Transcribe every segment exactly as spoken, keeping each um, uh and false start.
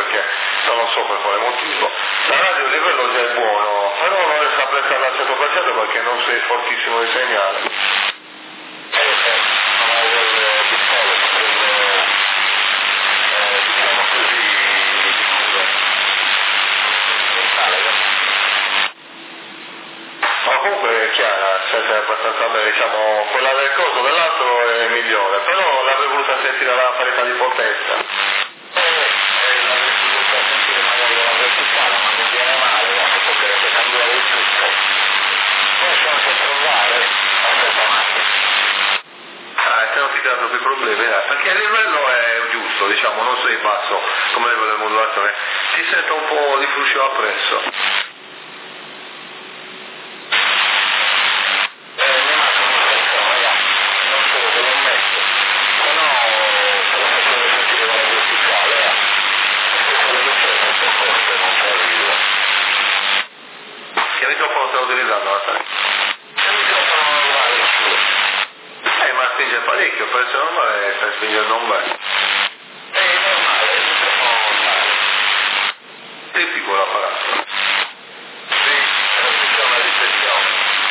perché non so per quale motivo. La radio il livello già è buono, però non riesco a prestarla al cento per cento perché non sei fortissimo di segnale. Eh, sono quelle piccole, quelle, eh, diciamo così, diffuse. Ma comunque è chiara, cioè, è abbastanza bene, diciamo, quella del coso dell'altro è migliore, però l'avrei voluta sentire la parità di potenza. Eh, eh, l'avrei voluta sentire magari la verticale, ma mi viene male, ma potrebbe cambiare il tutto. Poi sono a trovare, aspetta un attimo. Ah, se non ti creano più problemi, eh, perché il livello è giusto, diciamo, non sei basso come livello del modulatore, si sente un po' di fruscio appresso. Che microfono stai utilizzando, Natale? Il microfono normale suo. Eh, ma spinge parecchio, per essere normale stai spingendo un bel. È normale, il microfono normale. Tipico l'apparato. Sì, trasmissione a riflessione.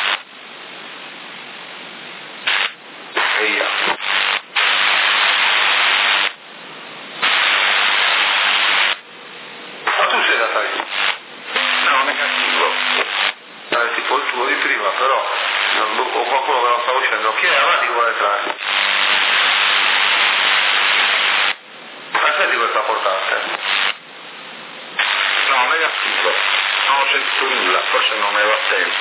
E io. Ma tu sei Natale? No, negativo. Eh, tipo il tuo di prima, però non, o qualcuno che non sta uscendo. Chi è avanti che vuole entrare? Aspetti questa portante. No, negativo. Non ho sentito nulla, forse non ero attento.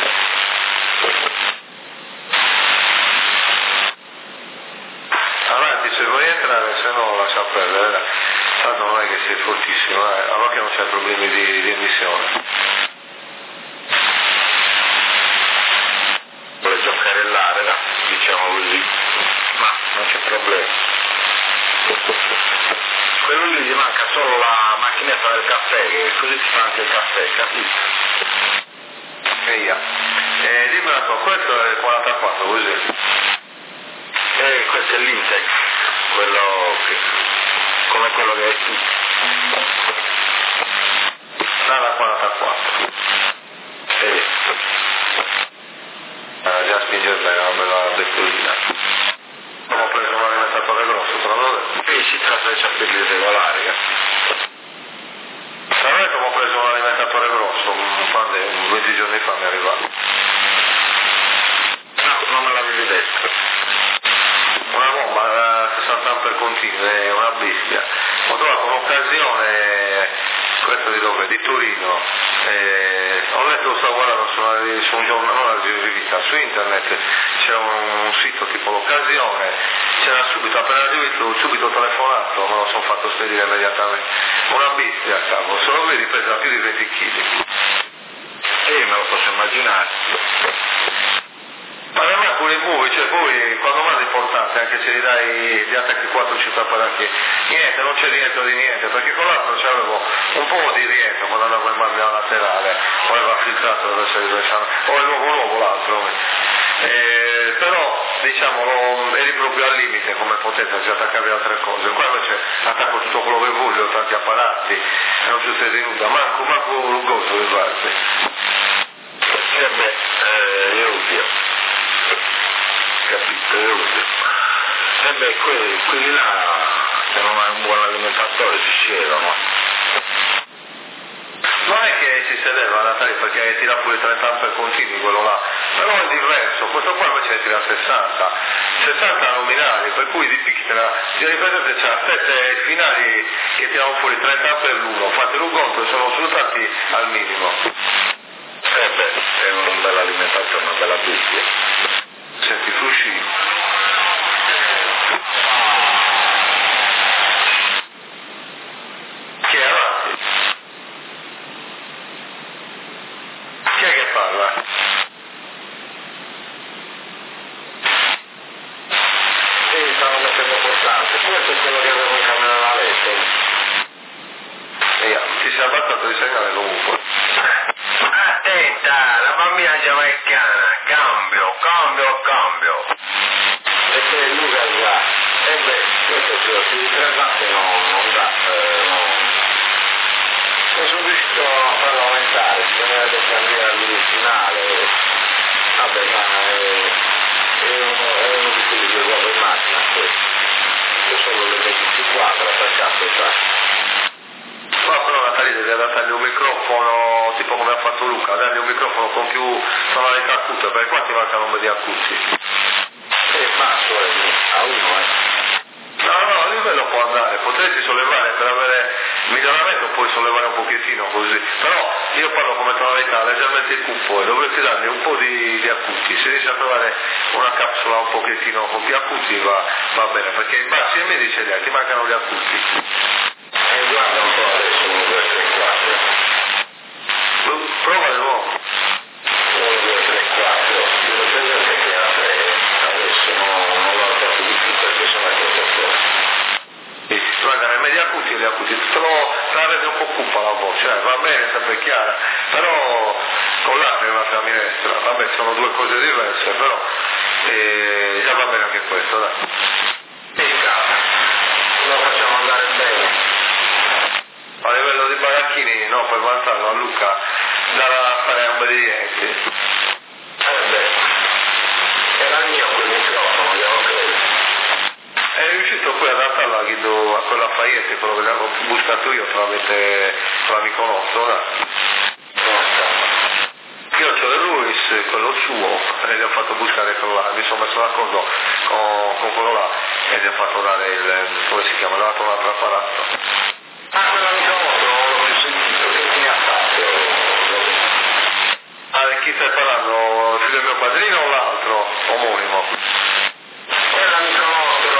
Avanti se vuoi entrare, se no lascia perdere. Tanto non è che sei fortissimo, eh. Allora che non c'è problemi di, di emissione. Vuole giocherellare, no? Diciamo così. Ma non c'è problema. Quello lì gli manca solo la macchinetta del caffè, che così si fa anche il caffè, capito? E io. E dimmi una cosa, questo è il quarantaquattro, così. E questo è l'Intex, quello che, come quello che hai tu. Dalla quarantaquattro. Sì. Eh, già spinge bene, una bella bettolina. Abbiamo preso un alimentatore grosso, te l'avevo detto. E si tratta di sapere regolare, capito? Tra l'altro abbiamo preso un alimentatore grosso, un pan di un venti giorni fa mi è arrivato. No, non me l'avevi detto. Una bomba da sessanta ampere continui, è una bestia. Ho trovato un'occasione, questo di dove? Di Torino. Eh, ho letto, lo stavo guardando su, una, su un giornale, non una rivista, su internet, c'era un, un sito tipo l'occasione, c'era subito, appena arrivato, subito telefonato, me lo sono fatto spedire immediatamente. Una bestia, cavolo, se lo vedi pesa più di venti chili. Sì, me lo posso immaginare. Ma non è pure i buoi, cioè poi quando mandi importante, anche se gli dai gli attacchi quattro cinque apparati, niente, non c'è rientro di niente, perché con l'altro c'avevo un po' di rientro quando andavo in banda laterale, o aveva filtrato dove sei diciamo, o il nuovo nuovo l'altro. Eh, però diciamo lo, eri proprio al limite come potenza, si attaccavi altre cose, qua invece attacco tutto quello che voglio, tanti apparati, e non ci sei tenuta, manco, manco un gozo di parte. E beh, eh, è ovvio. Capito, è ovvio. E beh, quelli, quelli là, se non hai un buon alimentatore si scelgono. Non è che si sedeva Natale perché tira pure trenta ampere continui quello là, però è diverso, questo qua invece tira sessanta, sessanta nominali, per cui di picchi te la, ti ripeto c'ha sette finali che tirano fuori trenta ampere l'uno, fatelo un conto, sono sfruttati al minimo. Eh beh, è un bel alimentatore, una bella bestia. Senti frusci. Chi è avanti? Chi è che parla? Sì, stanno mettendo portante, questo è quello che avevo in camera da letto. Via, ti sei abbassato di segnale comunque. Attenta, la bambina giamaicana, cambio, cambio, cambio. E poi Luca là, e beh, questo è quello, si ritrasate non, non dà, eh, non, aspettare, bisognerebbe cambiare il finale. Vabbè, ma è, è, uno, è uno di quelli che guarda in macchina questo. Io solo le ventiquattro attaccato già. Ma però Natalia devi adattargli un microfono tipo come ha fatto Luca, dargli un microfono con più tonalità acute, perché qua ti mancano un po' di acuti. E basso è a uno, eh. No, no, a livello può andare, potresti sollevare per avere miglioramento, puoi sollevare un pochettino così, però io parlo come tonalità leggermente cupo e dovresti dargli un po' di, di acuti, se riesci a trovare una capsula un pochettino con più acuti va, va bene, perché i bassi e medi ce li hai, ti mancano gli acuti. E guarda un po' adesso uno, due, tre, quattro. Prova di nuovo. uno, due, tre, quattro. Devo prendere che era tre adesso, no, non l'ho fatto di più perché sono a quattro. Guarda, nei medi acuti e gli acuti, te lo rende un po' cupa la voce, eh, va bene, sempre chiara, però con l'anno è un'altra minestra, vabbè sono due cose diverse, però eh, già va bene anche questo, dai. E casa, lo facciamo andare bene. A livello di baracchini, no, per vantarlo a Luca, da fare obbedienti. Eh beh, era mio quel microfono, io lo credo. È riuscito poi ad adattarlo a, Guido, a quella Faiete, quello che l'avevo buscato io tramite l'amico nostro, dai. Io c'ho il Luis, quello suo, e gli ho fatto buscare quello là, mi sono messo d'accordo con, con quello là e gli ho fatto dare il, come si chiama, gli ho dato un altro apparato. Ah, quell'amico nostro non l'ho più sentito, che fine ha fatto? Ah, di chi stai parlando? Il figlio del mio padrino o l'altro? Omonimo? Quell'amico nostro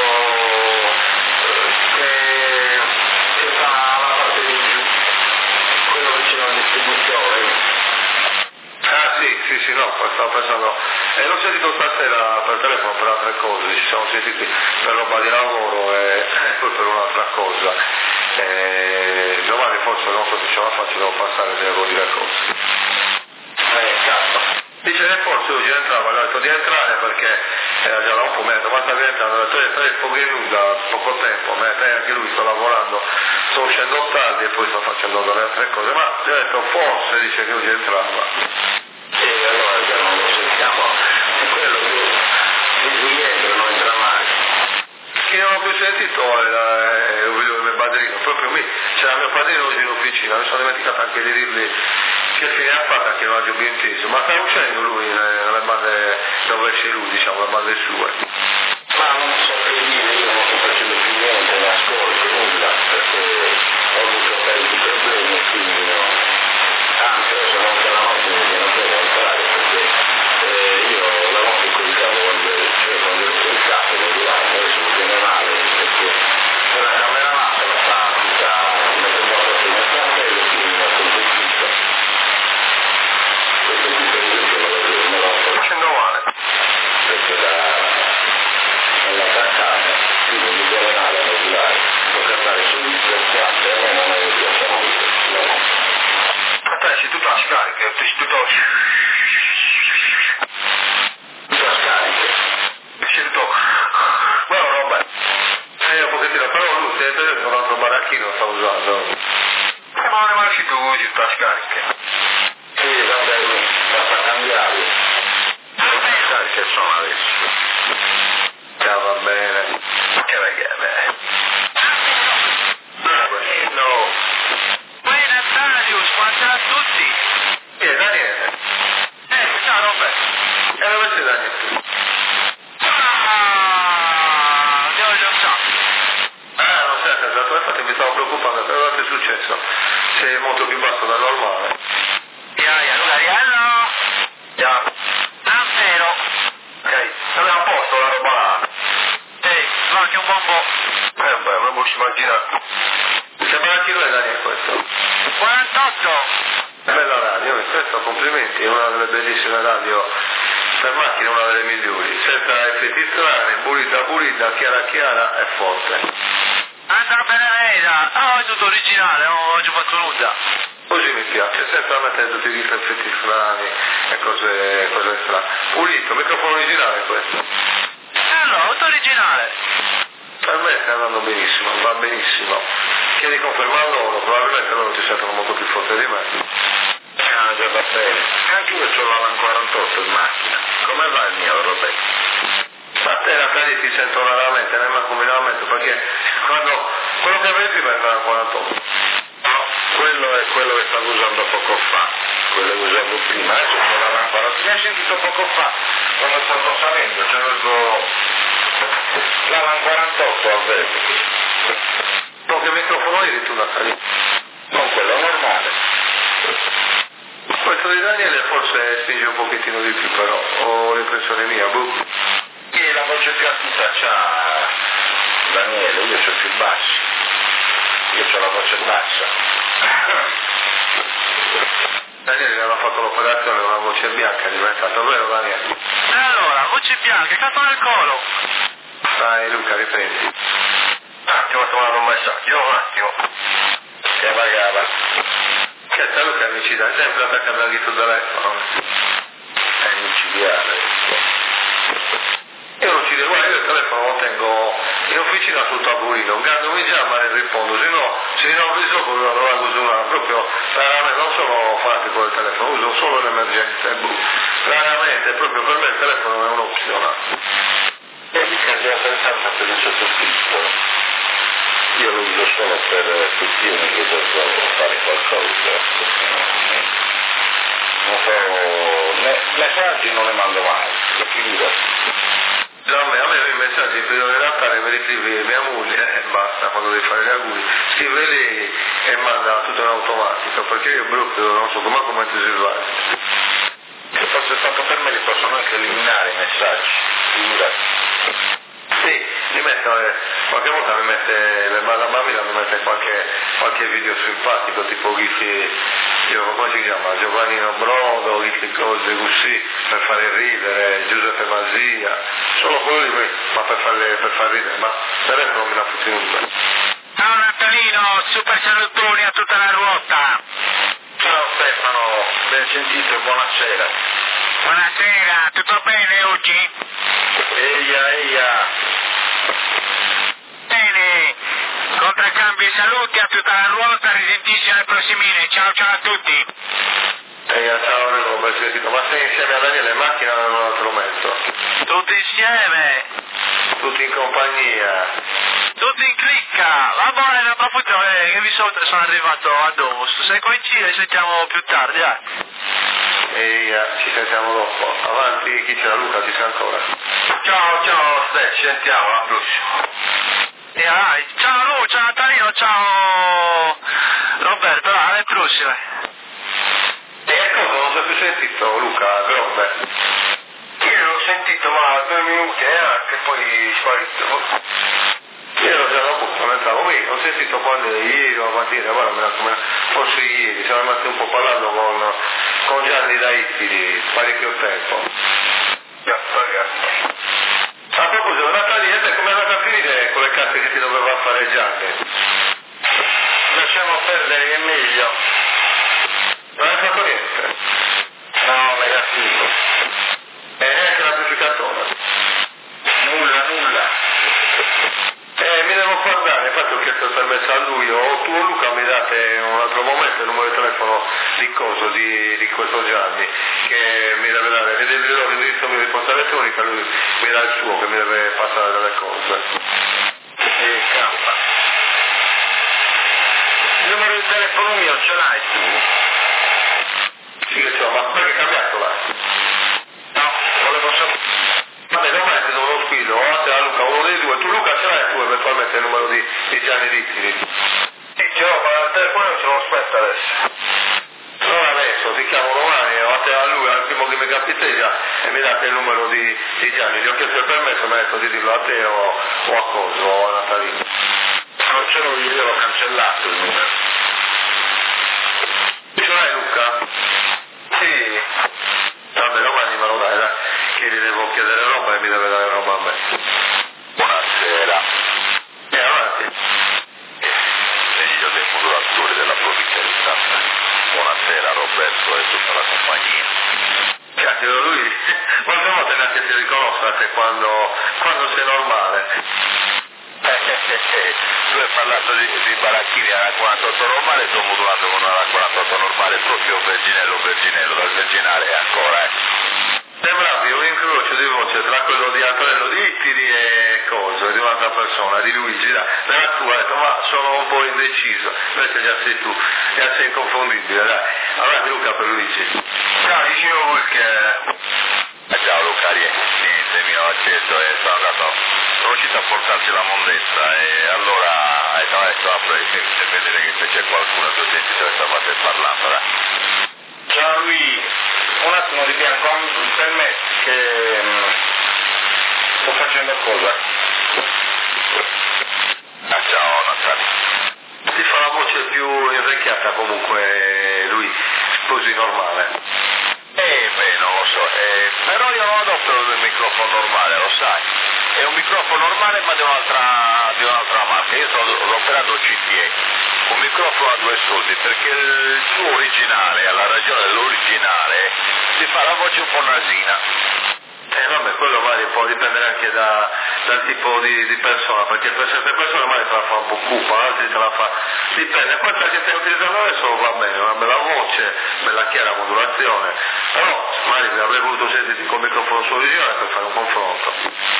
che, che fa la parte di giù, quello vicino al distributore. Ah sì, sì, sì, no, stavo pensando, e l'ho sentito stasera per telefono per altre cose, ci siamo sentiti per roba di lavoro e poi per un'altra cosa. E domani forse non so se ce la faccio, devo passare e devo dire cose. Eh, cazzo. Dice che forse oggi entrava, gli ho detto di entrare perché era già da un po', mi ha detto ma stavi entrando, ho detto tre, tre pochi nuda, poco tempo, ma anche lui sta lavorando, sto uscendo tardi e poi sto facendo delle altre cose, ma gli ho detto forse dice che oggi entrava. E allora già non lo sentiamo, è quello che di rientro non entra mai. Chi non ho più sentito è il figlio del mio padrino, proprio mi, c'era mio padrino oggi in officina, mi sono dimenticato anche di dirgli che fine ha fatto anche il raggio ben teso, ma sta uscendo lui nelle bande dove esce lui, diciamo, le bande sue. Ma non so che dire, io non sto facendo più niente, non ascolto nulla, perché ho avuto tanti problemi e quindi no. Anzi, adesso non c'è la notte mi viene bene entrare perché eh, io la notte colgavo quando, cioè, quando ero il capo mi durante, adesso mi viene male perché quella camera massa la sta tutta mettendo a posto il mio fratello e quindi mi ha tolto tutto. Questo tutto invece me lo vedo, me lo sto Facendo male. perché la, nella traccata, quindi mi viene male a modulare, tocca stare subito e quattro, e a me non è mi piace molto. No. A te sei tutta scarica, sei tutto... Tutta scarica. Sei tutto... Guarda vabbè, sei un pochettino, però lui si è preso un altro baracchino sta usando. Eh, ma non è mai uscito così tutta scarica. Sì, vabbè, basta cambiare. Tutta scarica sono adesso. Già va bene. Che bene. No. Buenas Darius, buonasera a tutti. Chi è Daniele? Eh, ciao Robert. E dove sei Daniele? Ah, devo già so. Ah, non sei esatto, infatti mi stavo preoccupando, però che è successo? Sei molto più basso del normale. Ja, ja, Lugariello. Già. Davvero. Ok, sei a posto la roba là? Ehi, va anche un bombo. Eh beh, me lo posso immaginare. Che baracchino è Daniele questo? quarantotto. Bella radio, questo complimenti, è una delle bellissime radio per macchine, una delle migliori, senza effetti strani, pulita pulita, chiara chiara e forte. Andrà bene Reda. Oh, è tutto originale, non ho già fatto nulla. Così mi piace, senza mettere tutti gli effetti strani e cose, cose strane. Pulito, microfono originale questo. E allora, tutto originale. Per me sta andando benissimo, va benissimo. Chiedi conferma a loro, probabilmente loro ti sentono molto più forte di me. già va bene. Anche io ho l'Alan quarantotto in macchina. Come va il mio, Roberto? Ma te la cari ti sento raramente, nemmeno comunalmente, perché quando quello che avevi prima era quarantotto. No, quello è quello che stavo usando poco fa, quello che usavo prima, adesso c'ho l'Alan quarantotto. Mi hai sentito poco fa, quando stavo salendo, c'avevo l'Alan quarantotto avevo. No, che microfono eri tu, Natalia? Non quello normale. Questo di Daniele forse spinge un pochettino di più, però ho l'impressione mia, boh. E la voce più acuta c'ha Daniele, io c'ho più bassi. Io c'ho la voce bassa. Daniele gli hanno fatto l'operazione, una voce bianca è diventata, vero Daniele? E allora, voce bianca, cazzo nel colo. Dai Luca, riprendi. Un attimo, ho trovato un messaggio, un attimo. Che pagava. Che te Luca è micidiale, sempre attaccato al tuo telefono. È micidiale. Io non ci devo, io il telefono lo tengo in officina sul tavolino, quando mi chiama e rispondo, se no, se non vi so come lo uso una, proprio raramente, non sono fanatico del telefono, uso solo l'emergenza, raramente, proprio per me il telefono è un'opzione. E mica già pensando per il sottoscritto. Io lo uso solo per questioni che devo fare qualcosa. Non so, ne, messaggi non ne mando mai, lo chiudo. No, a me, a me i messaggi in periodo di Natale me li scrive mia moglie e basta, quando devi fare gli auguri, scrive lei e manda tutto in automatico, perché io proprio non so come come ti sviluppi. Se fosse stato per me li possono anche eliminare i messaggi, figurati. Sì, mi metto, eh, qualche volta mi mette, la bambina mi mette qualche, qualche video simpatico, tipo Giffi, come si chiama, Giovannino Brodo, Giffi cose così, per fare ridere, Giuseppe Masia, solo quello di me, ma per, farle, per far ridere, ma per resto non me la fotti nulla. Ciao Natalino, super salutoni a tutta la ruota. Ciao Stefano, ben sentito e buonasera. Buonasera, tutto bene oggi? Eia, eia. Bene, contraccambi e saluti a tutta la ruota, risentirci alle prossime, ciao ciao a tutti. Eia, ciao Enrico, ben sentito, ma sei insieme a Daniele in macchina o in un altro mezzo? Tutti insieme, Tutti in compagnia. tutti in clicca, va bene, ne approfitto eh, che vi saluto, sono arrivato a Domus, se coincide sentiamo più tardi, eh. Eia, ci sentiamo dopo. Avanti, chi c'è? Luca, ci sei ancora? Ciao, ciao Ste, ci sentiamo, alla prossima. E dai, ciao Lu, ciao Natalino, ciao Roberto, dai, alle prossime. E cosa non si è più sentito, Luca, Grobe? Io l'ho sentito ma due minuti e anche poi sparito. Io ero già dopo, non entravo qui, ho sentito quando ieri o mattina, guarda, me la, come, forse ieri, siamo rimasti un po' parlando con, con Gianni da Ittili, parecchio tempo. A proposito, Natalia, te come è andata a finire con le carte che ti doveva fare Gianni? Lasciamo perdere che è meglio. Non hai fatto niente? No, negativo. E neanche l'amplificatore? Nulla, nulla. Eh, mi devo guardare, infatti ho chiesto il permesso a lui, o tu o Luca mi date in un altro momento il numero di telefono di coso, di, di questo Gianni, che mi deve dare, mi deve dare l'indirizzo mio di posta elettronica, lui mi dà il suo che mi deve passare delle cose. E campa. Il numero di telefono mio ce l'hai tu? Sì che c'ho, ma perché è cambiato là? No, volevo sapere. Vabbè, domani ti do uno squillo, o a te a Luca, uno dei due, tu Luca ce l'hai tu eventualmente il numero di, di Gianni Dittili? Sì, ce l'ho, ma il telefono ce lo aspetta adesso. Non adesso, ti chiamo domani, o a te a lui, al primo che mi capiteggia e mi date il numero di, di Gianni, gli ho chiesto il permesso, mi ha detto di dirlo a te o, o a Coso, o a Natalino. Non ce l'ho io, l'ho cancellato il numero. Ce l'hai Luca? Sì. Vabbè, domani me lo dai, dai, che gli devo chiedere roba e mi deve dare roba a me. Buonasera. E avanti. Meglio dei modulatori della provincia di Santa. Buonasera Roberto e tutta la compagnia. Cacchio, lui, quante volte neanche ti riconosce quando, quando sei normale. Eh, tu hai parlato di, di baracchini alla quarantotto normale, sto modulato con una quarantotto normale, proprio verginello verginello, dal verginale ancora, eh. Sembravi un incrocio di voce tra quello di Antonello di Ittiri e Coso, di un'altra persona, di Luigi, dai, nella tua, ho detto, ma sono un po' indeciso, invece già sei tu, già sei inconfondibile, dai, avanti Luca per Luigi. No, dicevo perché... Eh, ciao Luca, niente, mi ho acceso e sono andato, sono uscito a portarti la mondezza e allora hai detto a vedere che se c'è qualcuno che senti se stavate parlando, dai. Ciao Lui, un attimo di bianco per me che mh, sto facendo cosa? Ah, ciao Natale. Ti fa la voce più invecchiata comunque lui, così normale. Eh beh, non lo so, eh, però io non adopto il microfono normale, lo sai. È un microfono normale ma di un'altra, di un'altra marca. Io sto adoperando C T E, un microfono a due soldi, perché il suo originale, alla ragione dell'originale, si fa la voce un po' nasina. Eh vabbè, quello magari può dipendere anche da, dal tipo di, di persona, perché per certe persone magari te la fa un po' cupa, altri te la fa... Dipende, questa che stai utilizzando adesso va bene, una bella voce, bella chiara modulazione, però magari avrei voluto sentirti con il microfono su originale per fare un confronto.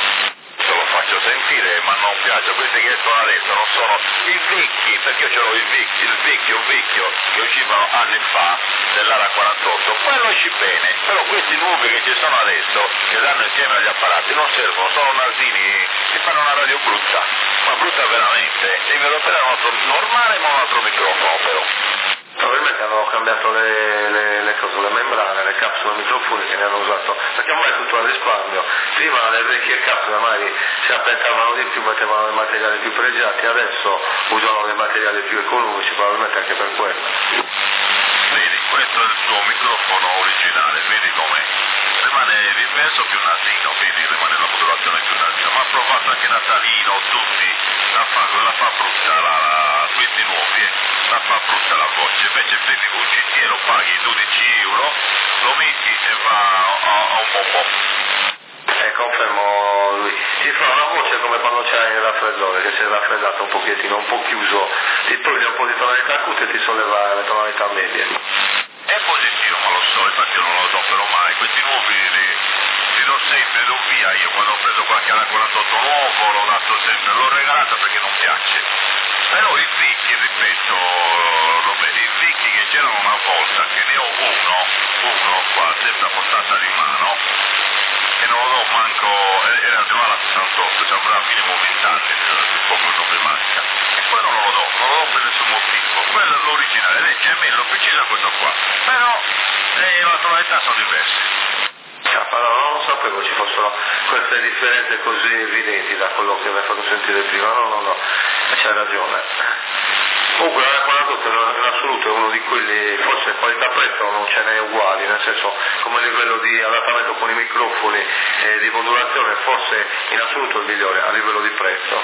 Te lo faccio sentire, ma non piace, questi che escono adesso non sono i vecchi, perché io c'ero il vecchio, il vecchio vecchio che uscivano anni fa dell'Ara quarantotto, quello esce bene, però questi nuovi che ci sono adesso, che danno insieme agli apparati, non servono, sono nasini, si fanno una radio brutta, ma brutta veramente, devi adoperare un altro normale ma un altro microfono però. Probabilmente hanno cambiato le, le, le cose, le membrane, le capsule microfoniche ne hanno usato, perché ormai è tutto a risparmio. Prima le vecchie capsule magari si appentavano di più, mettevano dei materiali più pregiati, adesso usano dei materiali più economici, probabilmente anche per quello. Vedi, questo è il suo microfono originale, vedi com'è? Rimane l'immenso più nasino, vedi, rimane la modulazione più nasina, ma ha provato anche Natalino, tutti, la fa, la fa brutta, la, la, questi nuovi, eh, la fa brutta la voce, invece prendi un C T E lo paghi dodici euro, lo metti e va a, a un po'. Eh, confermo lui. Si fa una voce come quando c'hai il raffreddore, che si è raffreddato un pochettino, un po' chiuso, ti toglie un po' di tonalità acute e ti solleva le tonalità medie. È positivo, ma lo so, infatti io non lo adopero mai, questi nuovi li, li do sempre, li do via, io quando ho preso qualche Ara quarantotto nuovo l'ho dato sempre, l'ho regalato perché non piace. Però i vecchi, ripeto, Roberto, i vecchi che c'erano una volta, che ne ho uno, uno qua, sempre a portata di mano, e non lo do manco, era di una sessantotto, ci avrà minimo venti anni, proprio non mi manca. E poi non lo do, non lo do per nessun motivo, quello è l'originale, legge è meno preciso questo qua, però eh, le tonalità sono diverse. Allora, non sapevo ci fossero queste differenze così evidenti da quello che mi hai fatto sentire prima, no, no, no, c'hai ragione. Comunque l'Ara quarantotto in assoluto è uno di quelli, forse qualità-prezzo non ce n'è uguali, nel senso come livello di adattamento con i microfoni e di modulazione forse in assoluto il migliore a livello di prezzo.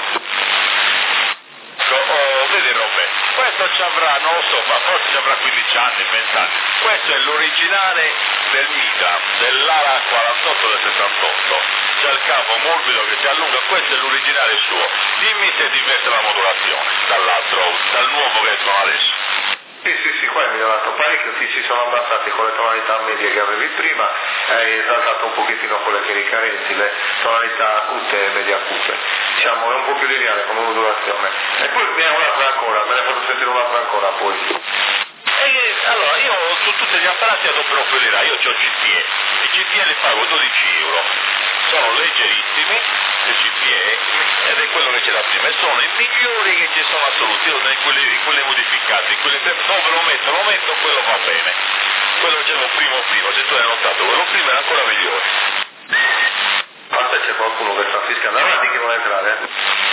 Oh, vedi Robè, questo ci avrà, non lo so, ma forse ci avrà quindici anni, venti anni. Questo è l'originale del Mitra, dell'Ara quarantotto del sessantotto. C'è il cavo morbido che si allunga, questo è l'originale suo. Dimmi se è diversa la modulazione dall'altro, dal nuovo che escono adesso. Sì, sì, sì, qua è migliorato parecchio, ti si sono abbassati con le tonalità medie che avevi prima, hai esaltato un pochettino quelle che eri carenti, le tonalità acute e medie acute. Diciamo, è un po' più lineare come modulazione. E poi ne ho un'altra ancora, me ne hai fatto sentire un'altra ancora poi. E, allora, io su tutti gli apparati adopero quelli là, io ho C T E, i C T E li pago dodici euro, sono leggerissimi, il C T E, ed è quello che c'è da prima, e sono i migliori che ci sono assoluti, io in quelli, in quelli modificati, in quelli dove lo metto, lo metto, quello va bene, quello che c'era primo primo, se tu hai notato, quello primo era ancora migliore. Basta, c'è qualcuno che sta fiscando avanti che vuole entrare, eh?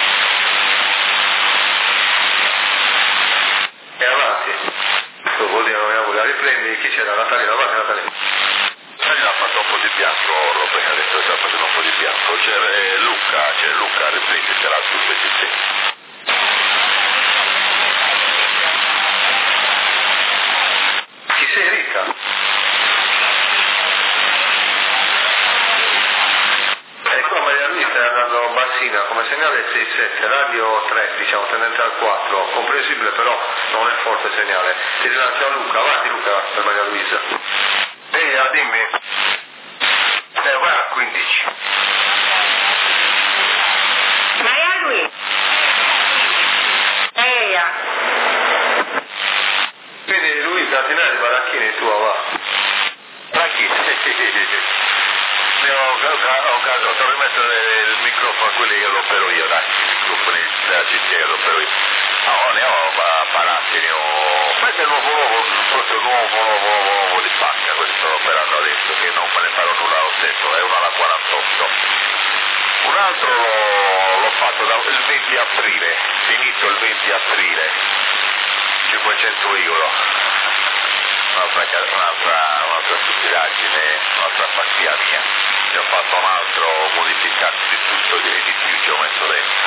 E avanti. Tu vuol dire non la riprendi, chi c'era? Natalina, avanti Natalina. Natalina ha fatto un po' di bianco, Roberto adesso sta facendo un po' di bianco, c'è eh, Luca, c'è Luca, riprenditela sul ventitré. Chi sei Rita? E qua Maria Luisa stai andando bassina come come segnale sei sette, radio tre, diciamo, tendente al quattro, comprensibile però non è forte segnale. Ti rilancia Luca, avanti Luca, per Maria Luisa. Ehi, ah, dimmi. Eh, vai a quindici. Maria Luisa. Ehi, ah. Quindi Luisa, Tinelli, Baracchini, tua va. Baracchini, ho, ho, ho caso, rimettere il microfono a quelli che lo opero io, dai, i microfoni della C T che lo opero io. No, ne ho apparati, ne ho... Questo è il nuovo, nuovo, proprio nuovo, nuovo, nuovo di pacca, questo sto operando adesso, che non me ne farò nulla lo stesso, è uno alla quarantotto. Un altro l'ho, l'ho fatto da, il venti aprile, finito il venti aprile, cinquecento euro. Un'altra, un'altra, un'altra stupidaggine, un'altra pazzia mia. Ne ho fatto un altro, modificato di tutto e di più ci ho messo dentro.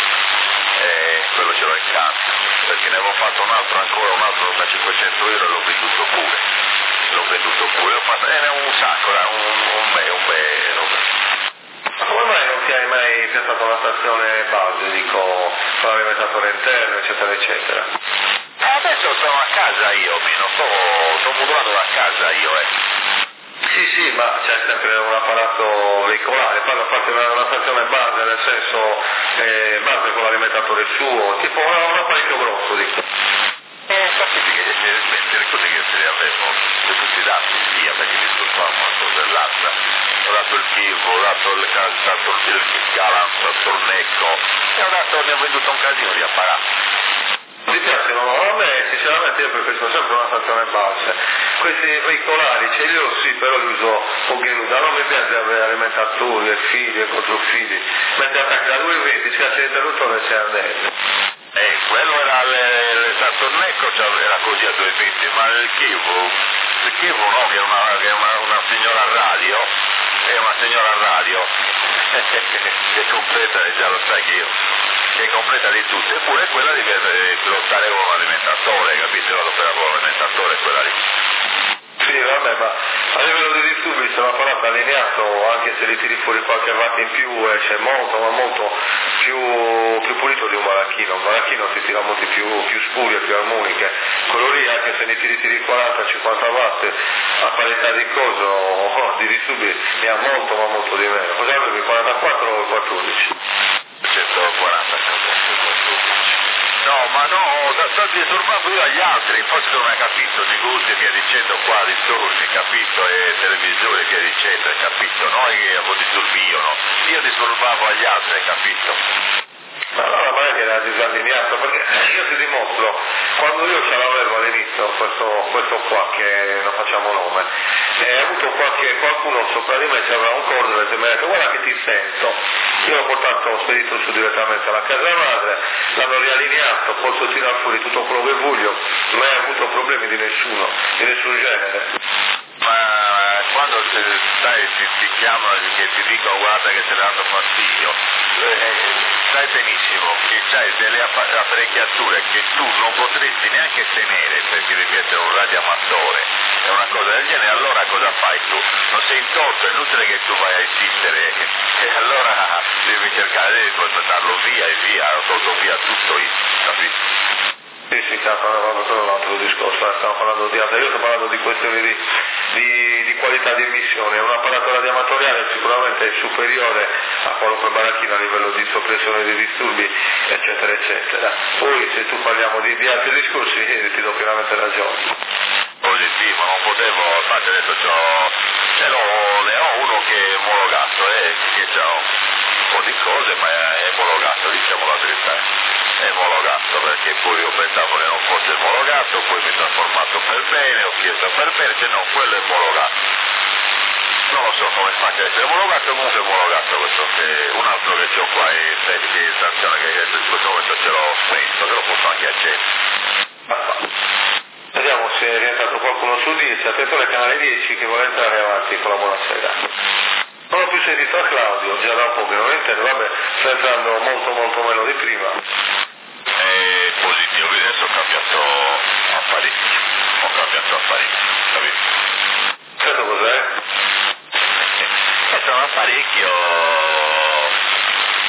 E quello ce l'ho in casa, perché ne avevo fatto un altro ancora, un altro da cinquecento euro e l'ho venduto pure. L'ho venduto pure, ho fatto, eh, un sacco, un, un bel, un bel. Ma come mai non ti hai mai piazzato una stazione base, dico, con l'alimentatore interno, eccetera, eccetera? Adesso sono a casa io, Mino, sto, sto modulando da casa io, eh. Sì, sì, ma c'è sempre un apparato veicolare, poi a parte una, una stazione base, nel senso eh, base con l'alimentatore suo, tipo un, un apparecchio grosso, dico. Eh, sapete che le cose che se le avevo, tutti i dati via, perché mi scontavo molto dell'altra. Ho dato il Kivo, ho dato il calzato, il Galant, il Tornecco, e ho dato, ne ho venduto un casino di apparati. Mi piacciono, a me sinceramente io preferisco sempre una stazione base. Questi veicolari ce li ho sì, però li uso pochino, non mi piace avere alimentatori e fili e controfili, mentre attacca a due venti, schiaccia l'interruttore e c'è dentro. Eh, quello era il Tornecco, cioè era così a due venti, ma il Kivo, il Kivo no, che è una, che è una, una signora radio, è una signora radio, che completa, già lo sai che io, che completa di tutto, eppure quella di lottare con l'alimentatore, capito? La lottare con l'alimentatore, quella lì. Sì, vabbè, ma a livello di disturbi se l'apparato allineato, anche se li tiri fuori qualche watt in più, esce molto, ma molto più, più pulito di un baracchino. Un baracchino ti tira molti più, più spurie, più armoniche. Quello lì, anche se ne tiri, tiri quaranta cinquanta watt, a parità di coso, oh, di disturbi ne ha molto, ma molto di meno. Cosa avevi, quarantaquattro o quattordici? centoquaranta, centoquattordici. No, ma no, sto disturbando io agli altri, forse non hai capito, negozi e via dicendo qua, disturbi, capito, e televisore e via dicendo, hai capito, noi che avevo disturbi io, no? Io disturbavo agli altri, hai capito? Ma allora magari era disallineato, perché io ti dimostro, quando io ce l'avevo all'inizio, questo, questo qua che non facciamo nome, e ha avuto qualche, qualcuno sopra di me, c'aveva un cordolo e mi ha detto guarda che ti sento, io l'ho portato, ho spedito su direttamente alla casa madre, l'hanno riallineato, posso tirare fuori tutto quello che voglio, non hai avuto problemi di nessuno, di nessun genere. Ma quando sai, ti, ti chiamano e ti dicono guarda che te ne danno fastidio, eh, sai benissimo che c'hai delle apparecchiature che tu non potresti neanche tenere perché devi essere un radioamatore e una cosa del genere, allora cosa fai tu? Non sei in torto, è inutile che tu vai a insistere e allora devi cercare di portarlo via e via, ho tolto via tutto io, capito? Sì, sì, stiamo parlando di un altro discorso, stiamo parlando di altre, io sto parlando di questioni di, di, di qualità di emissione, un apparato radioamatoriale sicuramente è superiore a qualunque baracchino a livello di soppressione dei disturbi, eccetera, eccetera. Poi se tu parliamo di, di altri discorsi eh, ti do pienamente ragione. Positivo, non potevo, infatti adesso c'ho, ce l'ho, ne ho uno che è omologato, eh, che c'ha un po' di cose, ma è omologato, diciamo la verità. È omologato perché poi io pensavo che non fosse omologato, poi mi sono informato per bene, ho chiesto per bene, se no quello è omologato. Non lo so come faccio a essere omologato, comunque è omologato questo, che un altro che ho qua è che sanzione che in questo momento ce l'ho spento, che lo posso anche accendere. Vediamo se è rientrato qualcuno su dieci, attenzione canale dieci che vuole entrare avanti con la buonasera. Non ho più sentito a Claudio, già da un po' che non intendo, vabbè, sta entrando molto molto meno di prima. È positivo, io adesso ho cambiato apparecchio, ho cambiato apparecchio, capito? Questo cos'è? Questo è un apparecchio che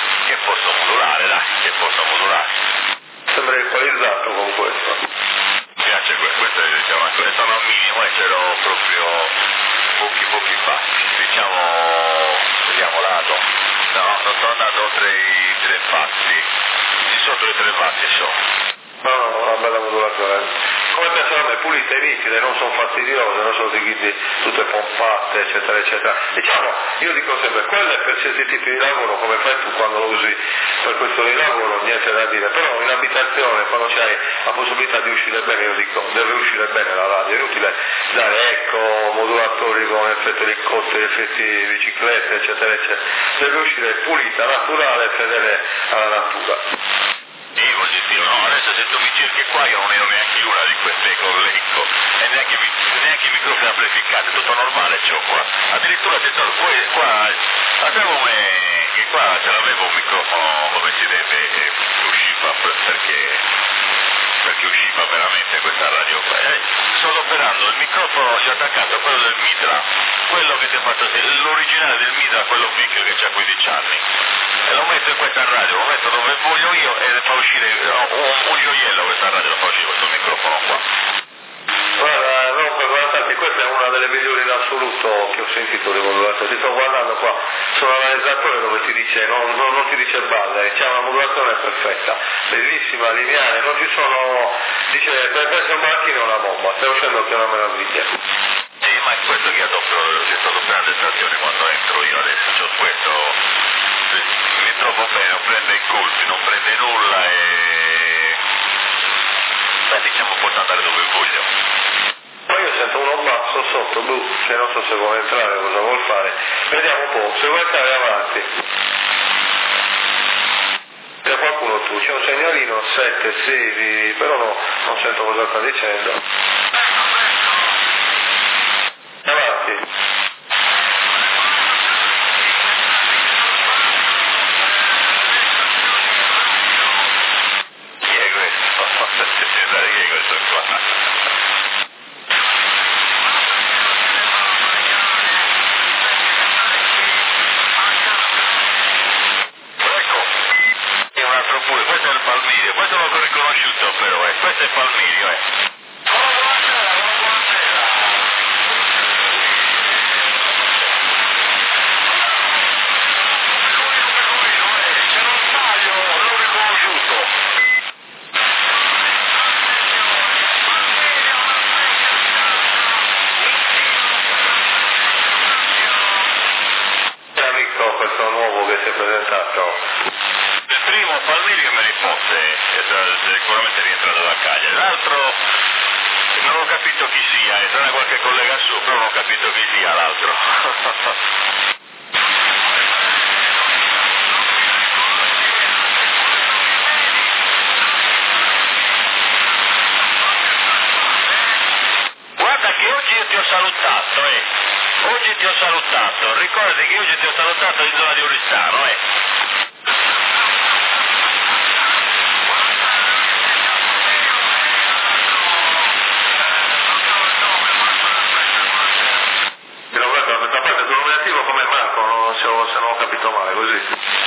posso modulare, dai, che posso modulare. Sembra equalizzato con questo. Mi piace questo, questo è, diciamo, sono al minimo e ce l'ho proprio pochi pochi passi, diciamo, vediamo lato, no, non sto andando oltre i tre passi, ci sotto i tre passi sono. No, no, una bella modulazione. Come pensano a me, pulite e nitide, non sono fastidiose, non sono di tutte pompate, eccetera, eccetera. Diciamo, io dico sempre, quello è per certi tipi di lavoro, come fai tu quando lo usi per questo di lavoro, niente da dire, però in abitazione, quando c'hai la possibilità di uscire bene, io dico, deve uscire bene la radio, è inutile dare eco, modulatori con effetti elicotteri, effetti biciclette, eccetera, eccetera. Deve uscire pulita, naturale, fedele alla natura. Io voglio dire, no, adesso se tu mi cerchi qua io non ero neanche una di queste con l'eco e neanche, neanche i microfoni amplificati, tutto normale c'ho qua. Addirittura se tu poi qua, sapevo come che qua ce l'avevo un microfono come si deve e usciva perché perché usciva veramente questa radio qua. Eh, sto operando il microfono si è attaccato a quello del Mitra, quello che ti ha fatto l'originale del Mitra, quello vecchio che ha quindici anni. E lo metto in questa radio, lo metto dove voglio io e fa uscire un, un gioiello questa radio, lo fa uscire questo microfono qua. Guarda, no, per guardarti, questa è una delle migliori in assoluto che ho sentito di modulazione. Ti sto guardando qua sull'analizzatore dove ti dice, non, non, non ti dice balle, c'è una modulazione perfetta, bellissima, lineare, non ci sono, dice, per essere un macchina è una bomba, stai uscendo che è una meraviglia. Sì, ma è questo che doppio, che sto doppiando in stazione quando entro io adesso, c'ho questo, mi trovo bene, non prende i colpi, non prende nulla e... beh, diciamo posso andare dove voglio. Poi io sento uno basso sotto, blu, che non so se vuole entrare, cosa vuol fare. Vediamo un po', se vuoi entrare avanti. C'è qualcuno tu, c'è un segnalino, sette, sei, però no, non sento cosa sta dicendo. Avanti. Chi è questo? Chi è questo qua? Questo è il Palmirio, questo l'ho riconosciuto però, eh. Questo è il Palmirio, eh. Buonasera, buonasera. Piccolino, piccolino, eh, se non sbaglio l'ho riconosciuto. È amico questo nuovo che si è presentato. Il primo Palmieri che mi risponde, sicuramente rientrato da Cagliari, l'altro non ho capito chi sia, e sarà qualche collega su, però non ho capito chi sia l'altro. Guarda che oggi io ti ho salutato, eh. Oggi ti ho salutato, ricordati che oggi ti ho salutato in zona di Oristano, eh. Se non ho capito male, così.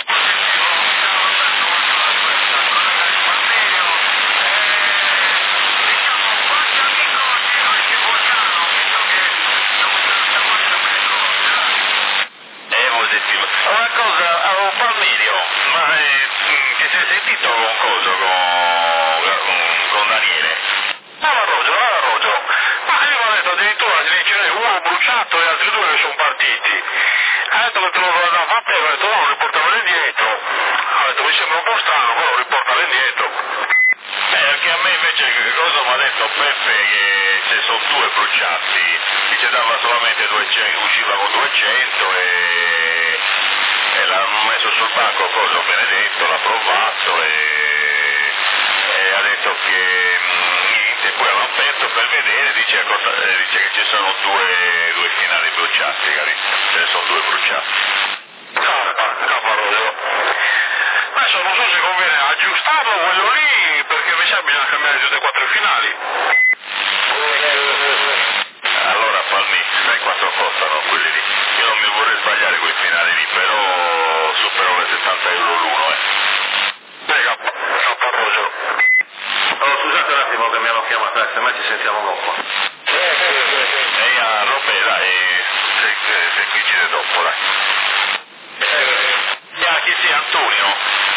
Eh, vuol dire, una cosa, a Palmirio, ma eh, che si è sentito con coso, con, con Daniele? Ah, la Roggio, la Roggio. Ma io ho detto addirittura c'è uno bruciato e altri due che sono partiti. Ha detto che te lo guardava a te, ha detto no, lo riportavano indietro. Ha detto mi sembra un po' strano, però lo riportano indietro. Eh, perché a me invece cosa mi ha detto Peppe che ci sono due bruciati, dice dava solamente duecento, usciva con duecento e, e l'hanno messo sul banco cosa Benedetto, l'ha provato e, e ha detto che mh, niente, poi l'hanno aperto per vedere, dice, dice che ci sono due, due finali bruciati, ce ne sono due bruciati. Ah, caparolo. Adesso non so se conviene aggiustarlo quello lì, perché mi sa bisogna cambiare tutte e quattro i finali. Allora Palmi, sai quanto costano quelli lì? Io non mi vorrei sbagliare quei finali lì, però superano le settanta euro l'uno, eh. casomai ti sentiamo dopo. E a Robera e seguite dopo, dai. Ah, chi sia Antonio?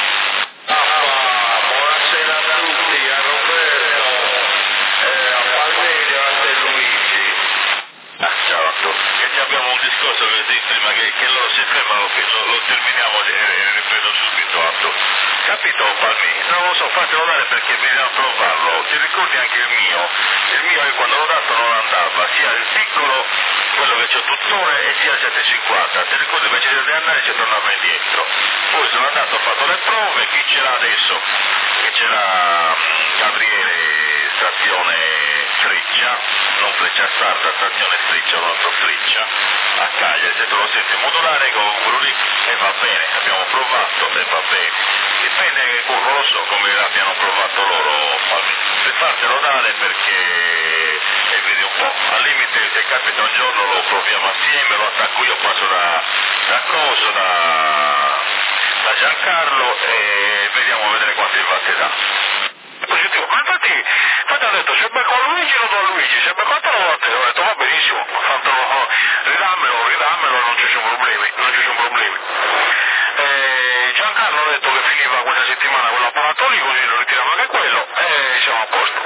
Ah, buonasera a tutti, a Roberto, eh, a Palmerio, a De Luigi. Ah, ciao Antonio. Che già abbiamo un discorso che sì, prima che, che loro si fermano, che lo, lo terminiamo e, e ripeto subito, Antonio. Capito Palmi? Non lo so, fatelo dare perché bisogna provarlo. Ti ricordi anche il mio? Il mio è quando l'ho dato non andava, sia il piccolo, quello che c'ho tuttora, e sia il settecentocinquanta. Ti ricordi invece di andare ci tornava indietro. Poi sono andato, ho fatto le prove, chi ce l'ha adesso? Che c'era Gabriele stazione Freccia, non Freccia Sarda, stazione Freccia, un altro Freccia, a Cagliari, se tu lo senti modulare con quello lì e va bene, abbiamo provato e va bene. Dipende, oh, non lo so come abbiano provato loro, per fartelo dare perché e vedi un po', al limite se capita un giorno lo proviamo assieme, lo attacco io, passo da, da Coso, da, da Giancarlo e vediamo a vedere quanti vatti dà. Positivo, ma infatti, infatti ho detto se becco a Luigi lo do a Luigi, se becco a te lo do a te, ho detto va benissimo, fatelo, ridammelo, ridammelo, non ci sono problemi, non ci sono problemi. Eh, Giancarlo ha detto che finiva questa settimana quell'apparato lì, così lo ritiriamo anche quello e siamo a posto.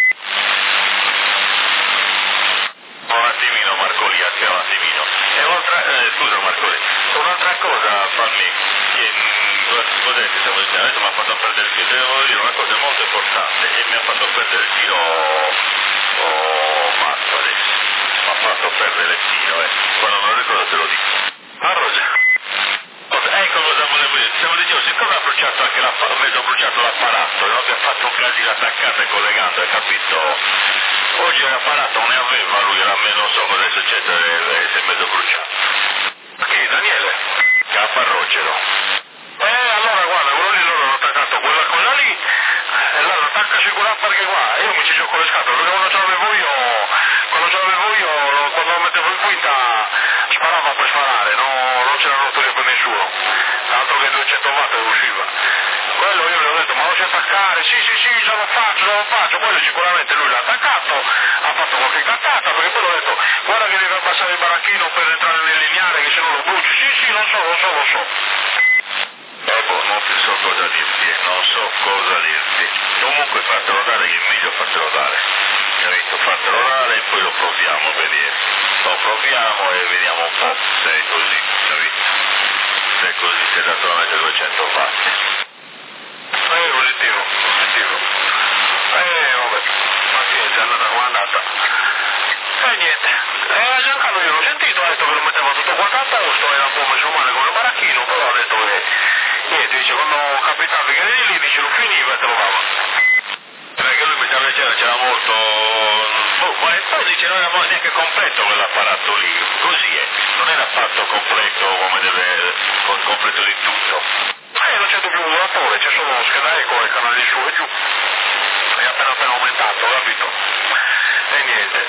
Un attimino Marcoli, aspetta un attimino. E un'altra, eh, scusa Marcoli, un'altra cosa Palmi, che cos'è che stavo dicendo? Adesso mi ha fatto perdere il filo, devo dire una cosa molto importante e mi ha fatto perdere il filo oh, Marco adesso, mi ha fatto perdere il filo, eh. Quando me lo ricordo te lo dico. Ah Roger. Ecco cosa volevo dire, stavo dicendo, siccome ha bruciato anche l'apparato, mezzo bruciato l'apparato, no? Che ha fatto un casino attaccato e collegato, hai capito? Oggi l'apparato non ne aveva lui, era meno, non so cosa è successo, e si è mezzo bruciato. Chi? Daniele? Che ha farrocelo. Eh, allora guarda, quello lì loro hanno attaccato quella cosa lì, e là l'attacca sicuramente perché qua, io mi ci gioco le scatole, perché quando ce l'avevo io, quando ce l'avevo io, quando lo mettevo in quinta, sparava per sparare, no, non c'era rotture per nessuno, altro che duecento watt usciva. Quello io gli ho detto, ma lo sai attaccare? Sì, sì, sì, ce lo faccio, ce lo faccio, quello sicuramente lui l'ha attaccato, ha fatto qualche cazzata, perché poi l'ho detto, guarda che deve abbassare il baracchino per entrare nel lineare, che se no lo bruci, sì, sì, lo so, lo so, lo so. Eh boh, non so cosa dirti, non so cosa dirti. Comunque fatelo dare, che è meglio fatelo dare. Capito? Fatelo dare e poi lo proviamo a vedere. Lo proviamo e vediamo un po' se è così, capito? Se è così, se da solamente duecento watt. Eh, positivo, positivo. Eh, vabbè, pazienza, è andata come è andata. E niente, eh, Giancarlo io l'ho sentito, ha detto che lo metteva tutto quanto a posto, era un po' messo male con il baracchino, però ha detto che, niente, dice, quando capitavi che eri lì, dice, lo finiva e te lo dava. Perché lui mi sa che c'era, c'era molto... Oh, ma e poi dice non era neanche completo quell'apparato lì, così è, non era fatto completo come deve, con completo di tutto. Eh, non c'è più modulatore, c'è solo scheda eco e canali su e giù. È appena appena aumentato, capito? E niente.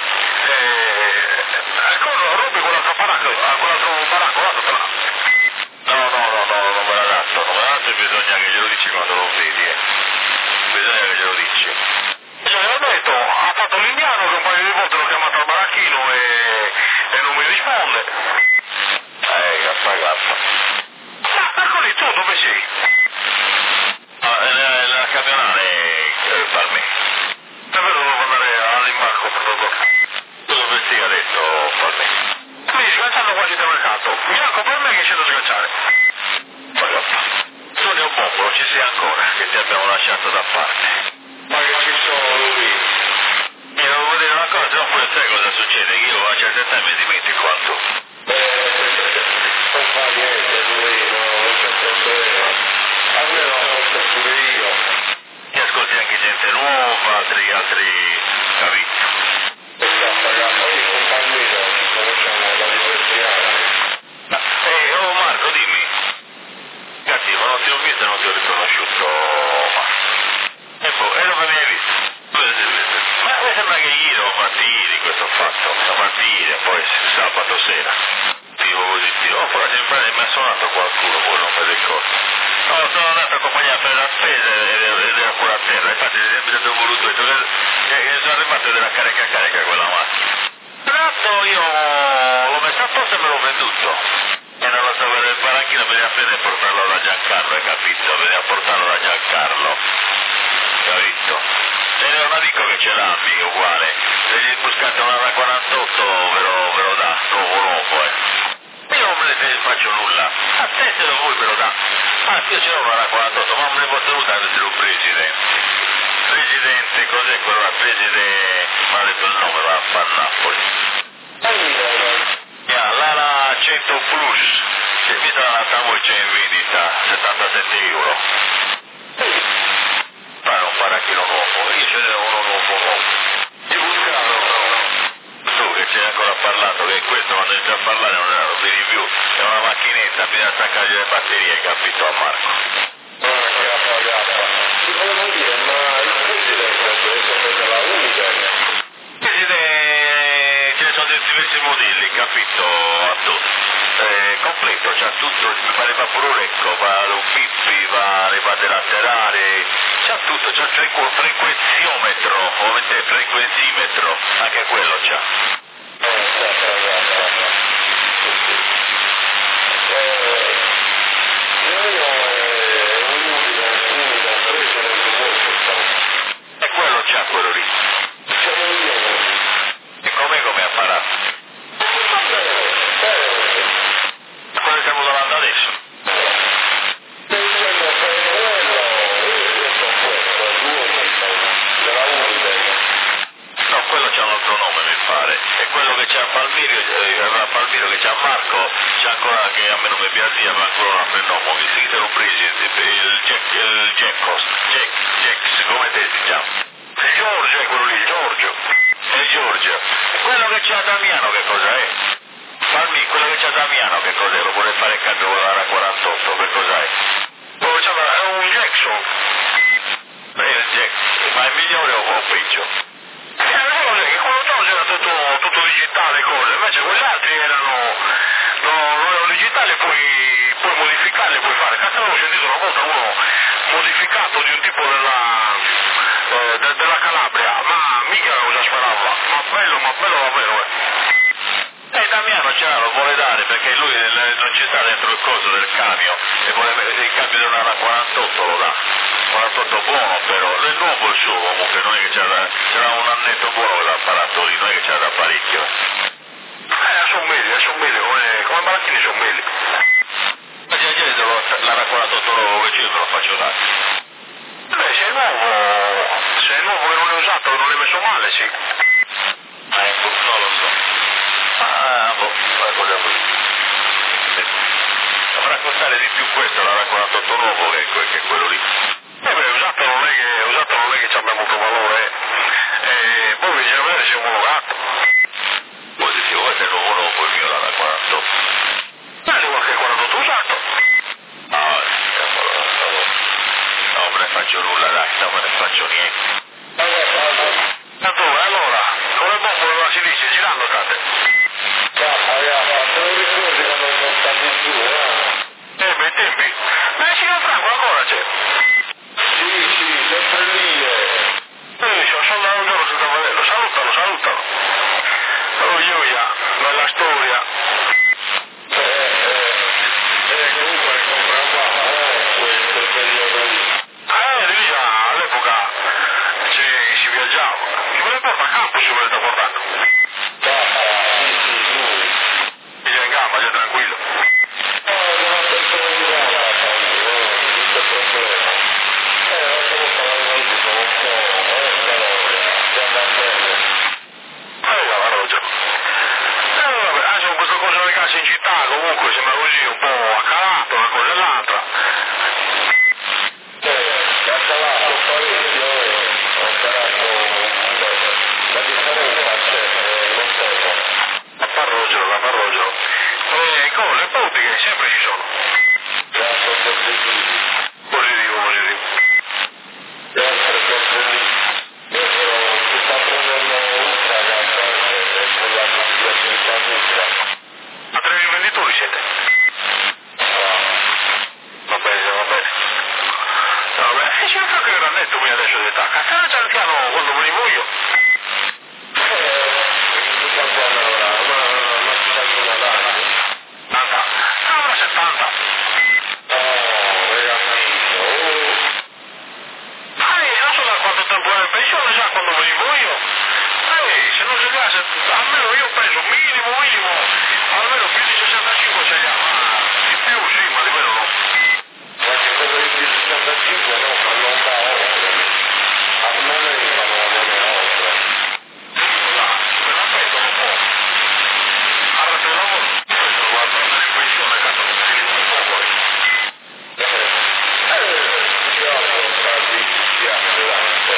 Eh, corro, rubi quell'altro baracco, quell'altro baracco, guardatela. No, no, no, no, non me l'ha dato, non me l'ha dato e bisogna che glielo dici quando lo vedi, eh. Bisogna che glielo dici. Cioè, l'ho detto, ha fatto l'indiano che un paio di volte l'ho chiamato al baracchino e, e non mi risponde. Eh, gaffa gaffa. Ma ecco lì, tu dove sei? Ah, la, la camionale eh, per me. Davvero devo andare all'imbarco per dopo. Tu dove sei adesso per me? Quindi sganciando quasi da mercato. Bianco per me che c'è da sganciare. Antonio Popolo, ci sei ancora, che ti abbiamo lasciato da parte. Ma che ci sono lui? Mi devo vedere una cosa, dopo sai cosa succede, che io a certe età mi dimentico quanto. Eh, non fa niente lui, no, non c'è problema. Almeno ascolto pure io. Ti ascolti anche gente nuova, altri, altri, capito? E sta pagando, io con Palmiro, conosciamo da diversi anni. Ehi, oh Marco, dimmi. Cattivo, non ti ho visto e non ti ho riconosciuto. E poi, e dove mi hai visto? Ma mi sembra che ieri ho fatto ieri questo fatto, stamattina ieri, poi sabato sera. Attivo positivo. Oh, poi sempre mi ha suonato qualcuno, poi non mi ricordo. No, sono andato a accompagnare a fare la spesa ed ero ancora a terra, infatti mi sono voluto, che sono arrivato fatto della carica carica quella macchina. Tanto io l'ho messo a posto e me l'ho venduto. E non lo so, il palanchino veniva a prendere e portarlo da Giancarlo, hai capito? Veniva a portarlo da Giancarlo, capito? Ce n'è un amico che ce l'ha, mica uguale. Se gli buscate una da quarantotto ve lo, ve lo dà, nuovo nuovo, eh. Io non me ne faccio nulla, a te se lo vuoi me lo dà. Ah, io ce l'ho una da quarantotto, ma non me ne posso usare se lo presidente. Presidente, cos'è quello là? Presidente, mi ha detto il nome, va a far Napoli. Yeah, l'Ala cento Plus, che mi sa la Tamo c'è in vendita, settantasette euro. Ma non farà chilo nuovo, io ce n'è uno nuovo nuovo. Io buscavo, tu che c'è ancora parlato, che questo quando inizia a parlare non era un review, è una macchinetta, bisogna attaccargli le batterie, capito a Marco? Ti volevo dire, ma il presidente deve essere la unica. Presidente, ce ne sono diversi modelli, capito? A tutti. Eh, completo, c'ha tutto, mi pare va pure l'ecco, va lo bippi, va le bande laterali, c'ha tutto, c'ha il frequenziometro, ovviamente frequenzimetro, anche quello c'ha. E quello c'ha quello lì. E com'è come apparato? Quello stiamo usando adesso. No, quello c'ha un altro nome mi pare. E quello che c'ha Palmirio, eh, Palmirio che c'ha Marco, c'ha ancora che a me non mi piace, ma ancora un altro nome, che si chiama Presidente, il Jack, il Jackos, Jack, Jack, come te si chiama? Il Giorgio è quello lì, Giorgio. È il Giorgio. Quello che c'ha Damiano che cosa è? Palmi, quello che c'ha Damiano che cos'è? Lo vuole fare il cambio con la quarantotto, che cos'è? Quello che c'ha è un Jackson. È il Jack, ma è migliore o peggio? Eh, non so, che quello Giorgio era tutto, tutto digitale cose, invece quegli altri erano, no, non erano digitali, puoi, puoi modificarli, puoi fare. Cazzo, avevo sentito una volta uno modificato di un tipo della, eh, de, della Calabria, ma mica cosa sparava, ma bello, ma bello davvero, eh. E Damiano ce l'ha, lo vuole dare perché lui non ci sta dentro il coso del cambio e vuole il cambio di una quarantotto lo dà. quarantotto buono però, è nuovo il suo comunque, non è che c'era, c'era un annetto buono quell'apparato lì, non è che c'era da parecchio. Eh, sono belli, sono belli, come, come barattini sono belli. Ma già ieri l'era quarantotto nuovo che io me lo faccio dare. Beh, se è nuovo, se è nuovo che non è usato, che non l'hai messo male, sì. Eh, non lo so. Ah, boh, cosa così. Dovrà costare di più questo, l'era quarantotto nuovo che, che quello lì. Eh beh, usato non è che, usato non è che abbia molto valore, eh. E poi bisogna vedere se è omologato. Positivo, questo è nuovo nuovo il mio, l'era quarantotto. Dai qualche quarantotto usato. Ah, non me ne faccio nulla, dai, non me ne faccio niente. Tanto, allora, come bombola si dice, girando state. Eh, beh, tempi. Ma signor Franco ancora c'è? Sì, sì, sempre lì. Eh, ci sono da un giorno senza vederlo, salutalo, salutalo. Oh, io, yeah, bella storia. Eh, eh, eh, comunque ne comprava questo periodo lì. Eh, lì già, all'epoca ci, si viaggiava. Chi me ne porta a campo si vuole da portare? Sì, sì, lui. E già in gamba, già tranquillo. In città comunque sembra così un po' accalato una cosa e l'altra. Eh, accalato parecchio, accalato la differenza c'è, lo stesso. La parrogero, la parrogero. E cose, pubbliche sempre ci sono. Certo, positivo. Positivo, positivo. Sempre, sempre lì. Adesso si sta prendendo ultra gas, con la attività ultra. A tre rivenditori siete? almeno io penso, minimo, minimo, almeno più di sessantacinque ce li ha, ma di più sì, ma di meno no. Perché quello di sessantacinque no, ma non va oltre. Almeno io non va oltre. Me la prendo un po'. Allora se lavoro, questo guarda, andare in pensione, cazzo, mi si un po' poi. Eh, io sono stati iniziati veramente.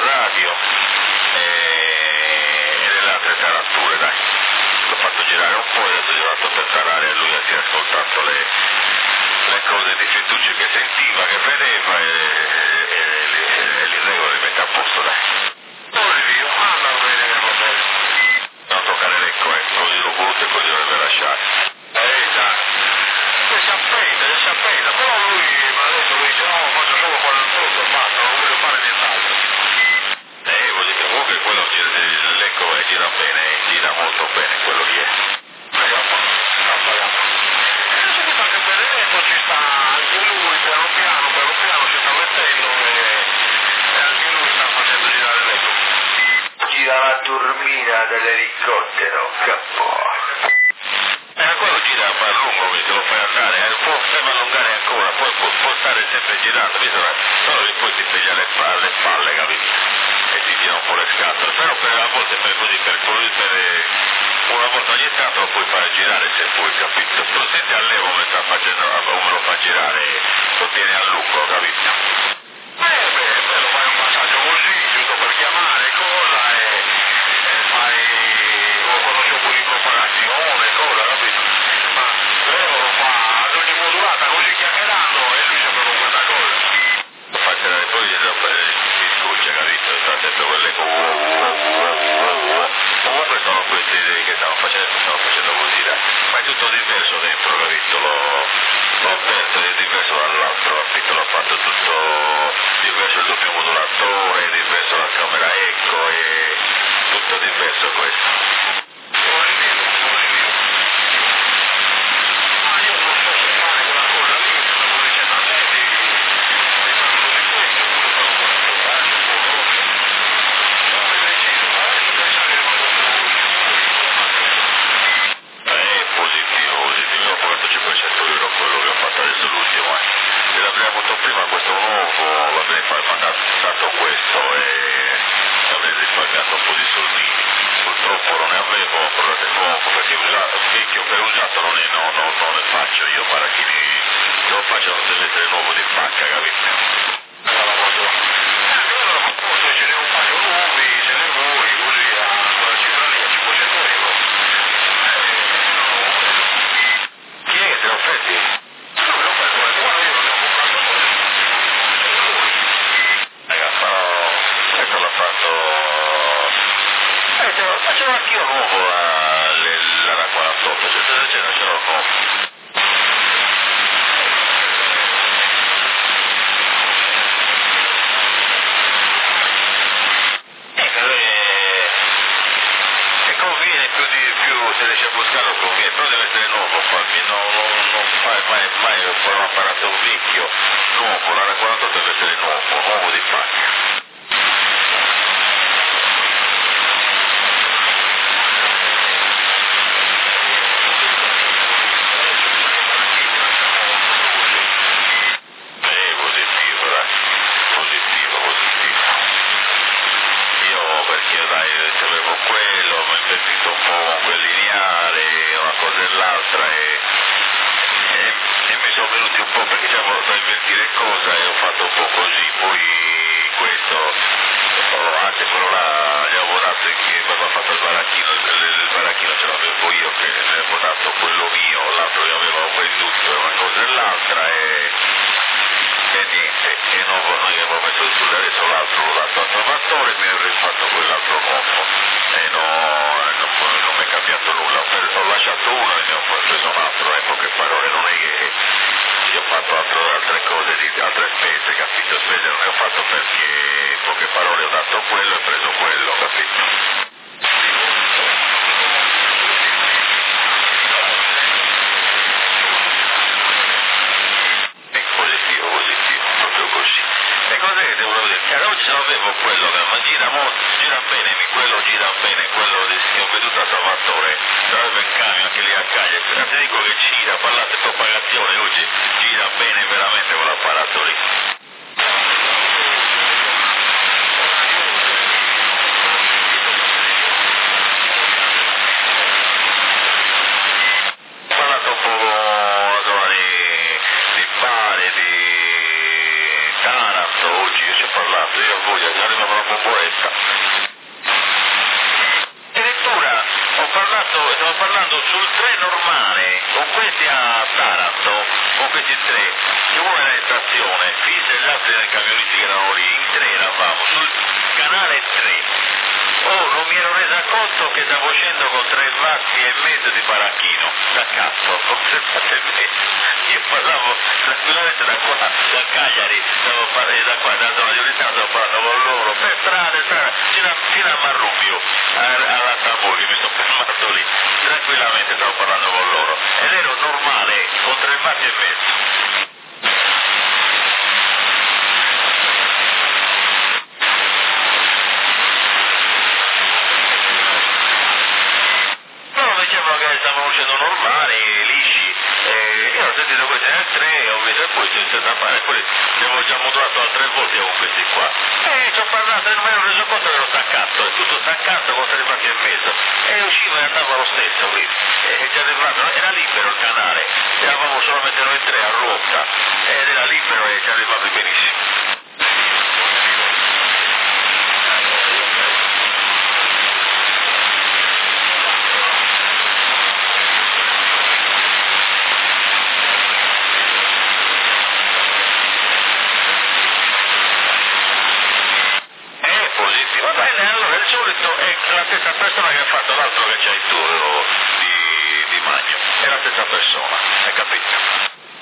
L'ho fatto girare un poi adesso gli ho dato per tarare e lui si è ascoltato le, le cose di Fettucci che sentiva, che vedeva e, e, e, e, e li regolo li mette a posto, dai. Poi io, anda bene, va bene. Non toccare l'ecco, eh, così lo butto e così lo deve lasciare. Eh, dai. E si appenda, si appenda, però lui mi ha detto, lui dice, no, faccio solo quarantotto e basta, non voglio fare nient'altro. Eh, vuol dire, comunque quello gira, l'ecco gira bene, gira molto bene, quello lì è. Vediamo, vediamo. E adesso che anche per adesso ci sta anche lui, piano piano, piano piano si sta mettendo e, e anche lui sta facendo girare l'ecco. Gira la turbina dell'elicottero, capo. Eh, quello gira a lungo, se lo fai andare, eh, può sempre allungare ancora, poi può, può stare sempre girando, visto, però poi ti piglia le spalle, le spalle, capito? E ti tira un po' le scatole, però per a volte per così, per così, per una volta ogni tanto lo puoi fare girare se puoi, capito? Tu senti a lei come sta facendo, come lo fa girare, lo tiene a lungo, capito? Eh beh, beh, lo fai un passaggio così, giusto per chiamare, cosa, e, e fai, lo conosci un po' di propagazione, cosa, capito? Ma Leo lo fa ad ogni modulata così chiacchierando e lui sempre con questa cosa. Lo fa girare poi e si scuccia, capito? Sta sempre quelle con comunque sono questi che stanno facendo, stanno facendo così, dai. Ma è tutto diverso dentro, capito? Lo, lo aperto è diverso dall'altro, capito? L'ho fatto tutto diverso il doppio modulatore, diverso la camera eco e tutto diverso questo. Ah, io non so se fare quella cosa lì, stavo dicendo a te di, di farlo di questo, pure per un po' di problemi, un po' rosso. Non mi decido, adesso pensare che non è positivo, positivo, io ho pagato cinquecento euro quello che ho fatto adesso l'ultimo, eh. Se l'avrei avuto prima questo nuovo, l'avrei mandato questo e avrei risparmiato un po' di soldini. Purtroppo non ne avevo, però del nuovo, perché usato, vecchio per usato non, è, no, no, non ne faccio io, baracchini, se lo faccio non deve essere nuovo di pacca, capito? Allora quando... Eh, allora appunto ce n'è un paio nuovi, ce ne vuoi, così a quella cifra lì, a cinquecento euro. Chi è che te lo offerti? No, me lo offerto, guarda, io non ne ho comprato poi. Ragazzi, no, questo l'ho fatto... Eh, te lo facevo anch'io nuovo l'Ara quarantotto, cioè se ce ce l'ho nuovo. E conviene più di più, se riesci a buscarlo conviene, però deve essere nuovo, farmi, no, non, non fai mai, mai un apparato vecchio, nuovo, l'Ara quarantotto deve essere nuovo, nuovo di pacca. Eh, positivo, dai, positivo, positivo. Io perché dai, avevo quello, mi ho investito un po' con quel lineare, una cosa e l'altra e, e, e mi sono venuti un po' perché già volevo invertire cosa e ho fatto un po' così, poi questo, oh, anzi quello là gli avevo dato che mi aveva fatto il baracchino, il, il baracchino ce l'avevo io che ne avevo dato quello mio, l'altro io avevo venduto una cosa e l'altra e... e niente, e non, noi abbiamo messo su adesso l'altro l'ho dato al trovatore e mi ho rifatto quell'altro nuovo e no, non, non mi è cambiato nulla, ho, ho lasciato uno e ne ho preso un altro, in poche parole, non è che io ho fatto altro, altre cose, di, altre spese, capito? Spese non ne ho fatto perché in poche parole ho dato quello e ho preso quello, capito? Positivo, positivo, proprio così. E cos'è che devo dire? Che oggi avevo quello che ma gira, mo, gira bene, quello gira bene, quello di, che ho veduto a Salvatore, l'avevo in camion anche lì a Cagliari, ti dico che gira, parlate di propagazione oggi, gira bene veramente quell'apparato lì. Ho parlato un po' con la zona di, di Bari, di Taranto, oggi io ci ho parlato, io voglio che arriva una bomboletta. Addirittura ho parlato, stavo parlando sul tre normale, con questi a Taranto, con questi tre, che uno era in stazione, Fisa e gli altri erano camionisti che erano lì, in tre eravamo, sul canale tre. Oh, non mi ero resa conto che stavo scendendo con tre vatti e mezzo di baracchino, da cazzo, con tre vatti e mezzo. Io parlavo tranquillamente da qua, da Cagliari, stavo parlando da qua, da zona di Orizzano, stavo parlando con loro, per strade, strade, fino a, fino a Marrubio, alla Tamburi, mi sono fermato lì, tranquillamente stavo parlando con loro, ed ero normale, con tre vatti e mezzo. Stavano uscendo normali, lisci, e io ho sentito questi nel tre, ho visto e poi senza da fare, poi li avevo già modulato altre volte con questi qua. E ci ho parlato e non mi ero reso conto che ero staccato, è tutto staccato con tre vatti e mezzo. E usciva e andava lo stesso lì. E già arrivato, era libero il canale, eravamo solamente noi tre a rotta, ed era libero e ci arrivavi benissimo. Va bene, allora il solito è la stessa persona che ha fatto l'altro che c'hai tu di, di Magno, è la stessa persona, hai capito?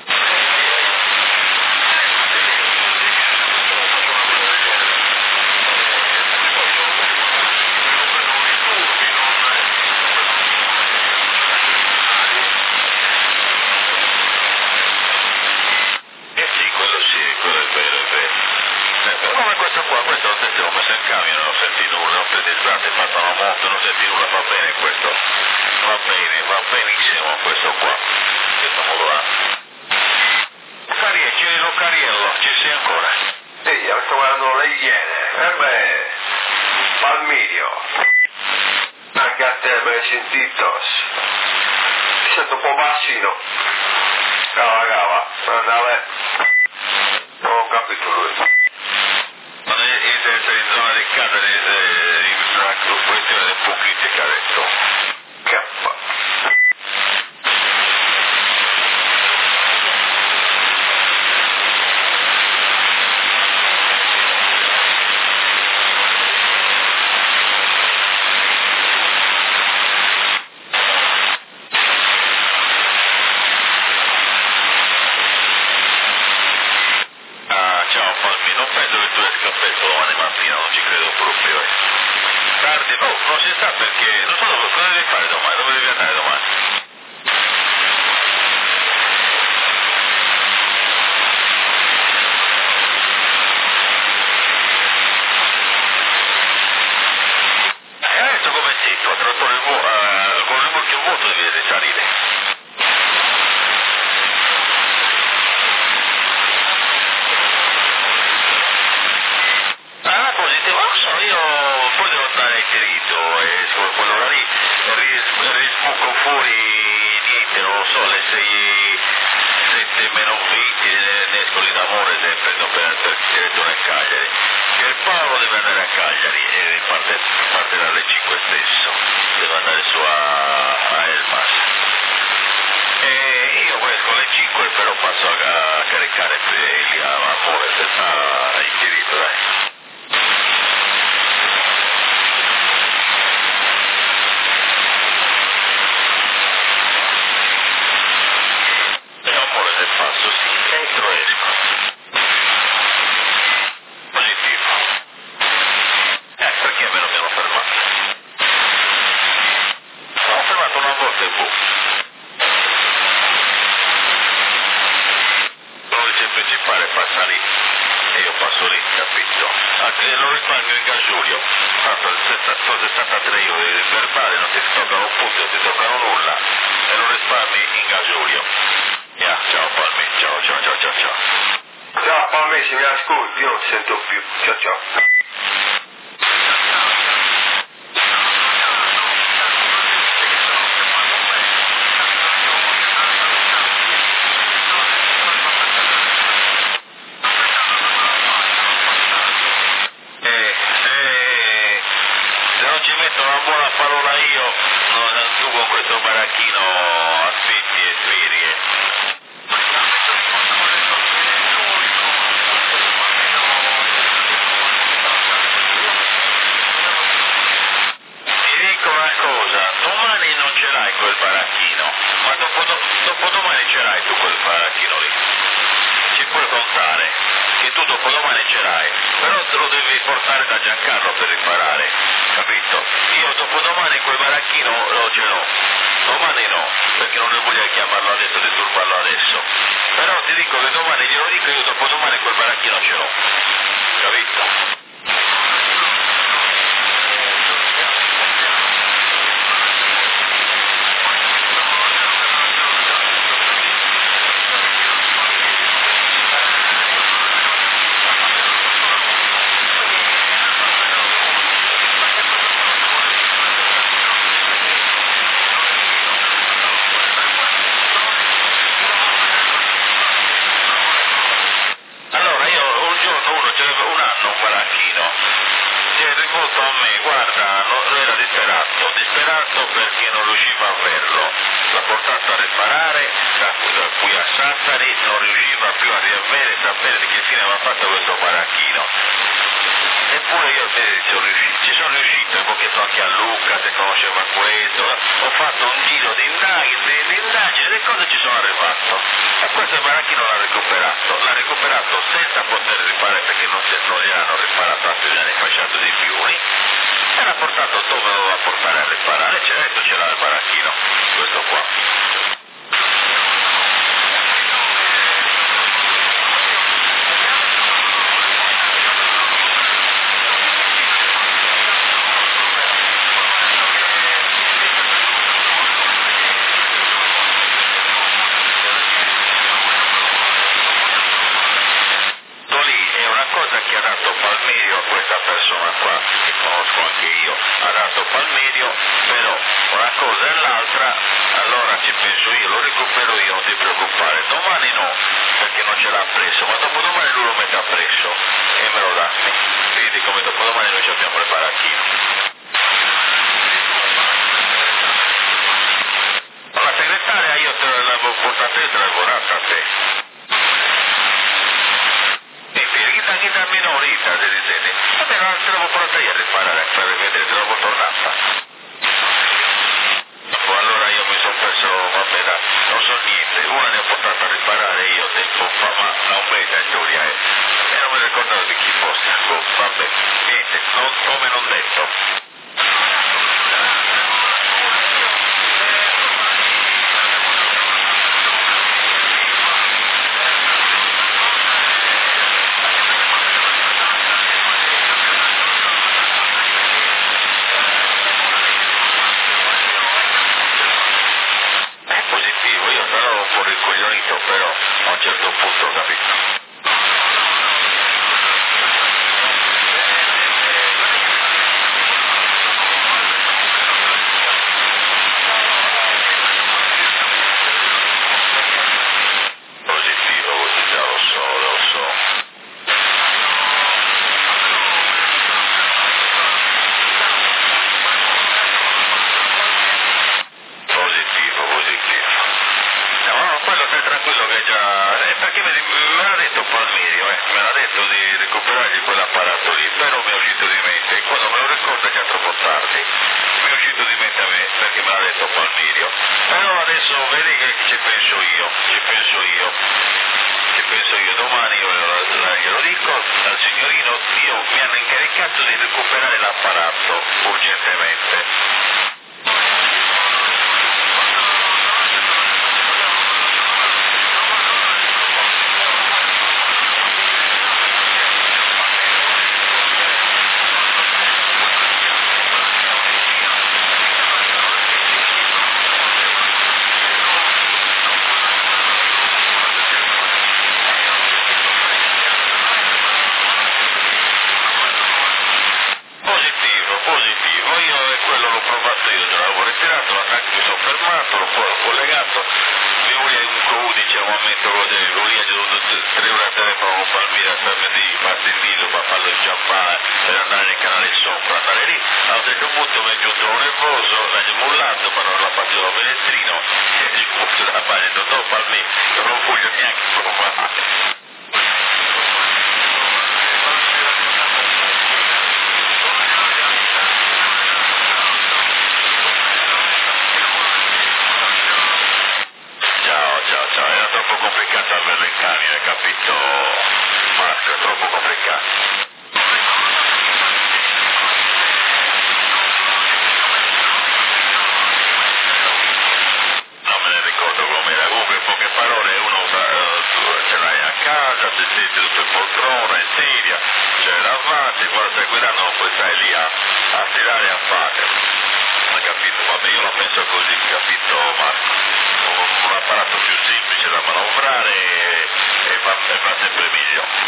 Eh sì, quello sì, quello è vero, è vero. Come questo qua, questo lo sentivo messo in camion, non senti nulla, non senti strade, passano molto, non senti nulla, va bene questo, va bene, va benissimo questo qua, questo modo là. Cariello, Cariello, ci sei ancora? Sì, io sto guardando le Iene, e beh, Palmirio, anche a te me hai sentito, mi sento un po' bassino, cava cava, andava, non ho capito lui. Non è in zona di casa di una questione del politica adesso. Che fa? Ciao Palmi, non penso che tu esca presto domani mattina, non ci credo proprio. Eh. Tardi, no, non si sa perché, non so dove, cosa devi fare domani, dove devi andare domani? E adesso come zitto, a trattore vuoto, uh, con il rimorchio vuoto devi risalire. Ah, positivo, non so, io poi devo andare diritto e su quell'ora lì ris- risbuco fuori niente, non lo so, alle sei, sette meno venti, ne esco lì d'amore e prendo per, per direttore a Cagliari. Che il Paolo deve andare a Cagliari e parte, parte dalle cinque stesso, deve andare su a, a Elmas. E io esco alle cinque però passo a, a caricare lì a amore senza in diritto, dai. Passo sì, entro esco. Positivo. Eh, perché me lo abbiamo fermato? Ho fermato una volta e boh. L'unice principale passa lì e io passo lì, capito? Anche lo risparmio in Gagiulio. Tanto sono sessantatré euro di verbale, non ti toccano un punto, non ti toccano nulla e lo risparmi in Gagiulio. Yeah, ciao Palmi, ciao ciao ciao ciao ciao. Ciao Palmi, se mi ascolti io non ti sento più, ciao ciao. Eh, se, se non ci metto una buona parola io, non, tu con questo baracchino aspetti e ferie. Ti dico una cosa, domani non ce l'hai quel baracchino, ma dopo, dopodomani ce l'hai tu quel baracchino lì. Ci puoi contare che tu dopodomani ce l'hai, però te lo devi portare da Giancarlo per riparare, capito? Io dopodomani quel baracchino lo ce l'ho, domani no, perché non ne voglio chiamarlo adesso, disturbarlo adesso, però ti dico che domani glielo dico, io dopodomani quel baracchino ce l'ho, capito? Perché non riusciva a averlo, l'ha portato a riparare, da, da qui a Sassari, non riusciva più a riavere, sapere di che fine aveva fatto questo baracchino. Eppure io eh, ci, riuscito, ci sono riuscito, ho chiesto anche a Luca se conosceva questo, ho fatto un giro di indagini, di indagini, le cose ci sono arrivato. E questo baracchino l'ha recuperato, l'ha recuperato senza poter riparare perché non, si, non gli hanno riparato altri gli hanno fasciato dei fiumi. E l'ha portato dove lo doveva portare a riparare, c'è detto ce l'ha il baracchino, questo qua. Lì è una cosa che ha dato Palmerio a questa persona qua, che conosco anche io, ha dato Palmerio, però una cosa e l'altra, allora ci penso io, lo recupero io, non ti preoccupare, domani no, perché non ce l'ha preso, ma dopodomani lui lo mette appresso e me lo dà, vedi come dopodomani noi ci abbiamo il baracchino. La segretaria io te l'avevo portata e te l'avevo data a te. Dammi un'orita, se dite, vabbè, non te l'avevo portata io a riparare, a fare vedere, te l'avevo tornata. Allora io mi sono perso, vabbè, da, non so niente, una ne ho portata a riparare io tempo fa, ma non veda in teoria, eh. E non mi ricordavo di chi fosse, vabbè, niente, non, come non detto. Però a un certo punto ho capito. Positivo, già lo so, lo so. Positivo, positivo. No, quello sei tranquillo che già... Eh, perché me, me l'ha detto Palmerio, eh, me l'ha detto di recuperargli quell'apparato lì, però mi è uscito di mente, quando me lo ricordo è già troppo tardi, mi è uscito di mente a me, perché me l'ha detto Palmerio. Però adesso vedi che ci penso io, ci penso io, ci penso io, domani io glielo dico al signorino, io mi hanno incaricato di recuperare l'apparato urgentemente. Io ce l'avevo ritirato, mi sono fermato, l'ho collegato, mi voglio un codice c'è un momento così, lui ha giunto tre ore a telefono con Palmira a di partito per farlo inciampare per andare nel canale sopra, andare lì, a un certo punto mi è giunto un nervoso, l'ha mollato, ma non l'ha fatto il finestrino, e il punto da fare, ha detto no Palmira, io non voglio neanche provare. Era troppo complicato averlo in camera, capito Marco? È troppo complicato. Non me ne ricordo com'era, comunque in poche parole uno uh, ce l'hai a casa, ti siedi tutto in poltrona, in sedia, c'è davanti, quando stai guidando non puoi stare lì a, a tirare e a fare. Ma capito? Vabbè, io la penso così, capito Marco? Un apparato più semplice da manovrare e, e, va, e va sempre meglio.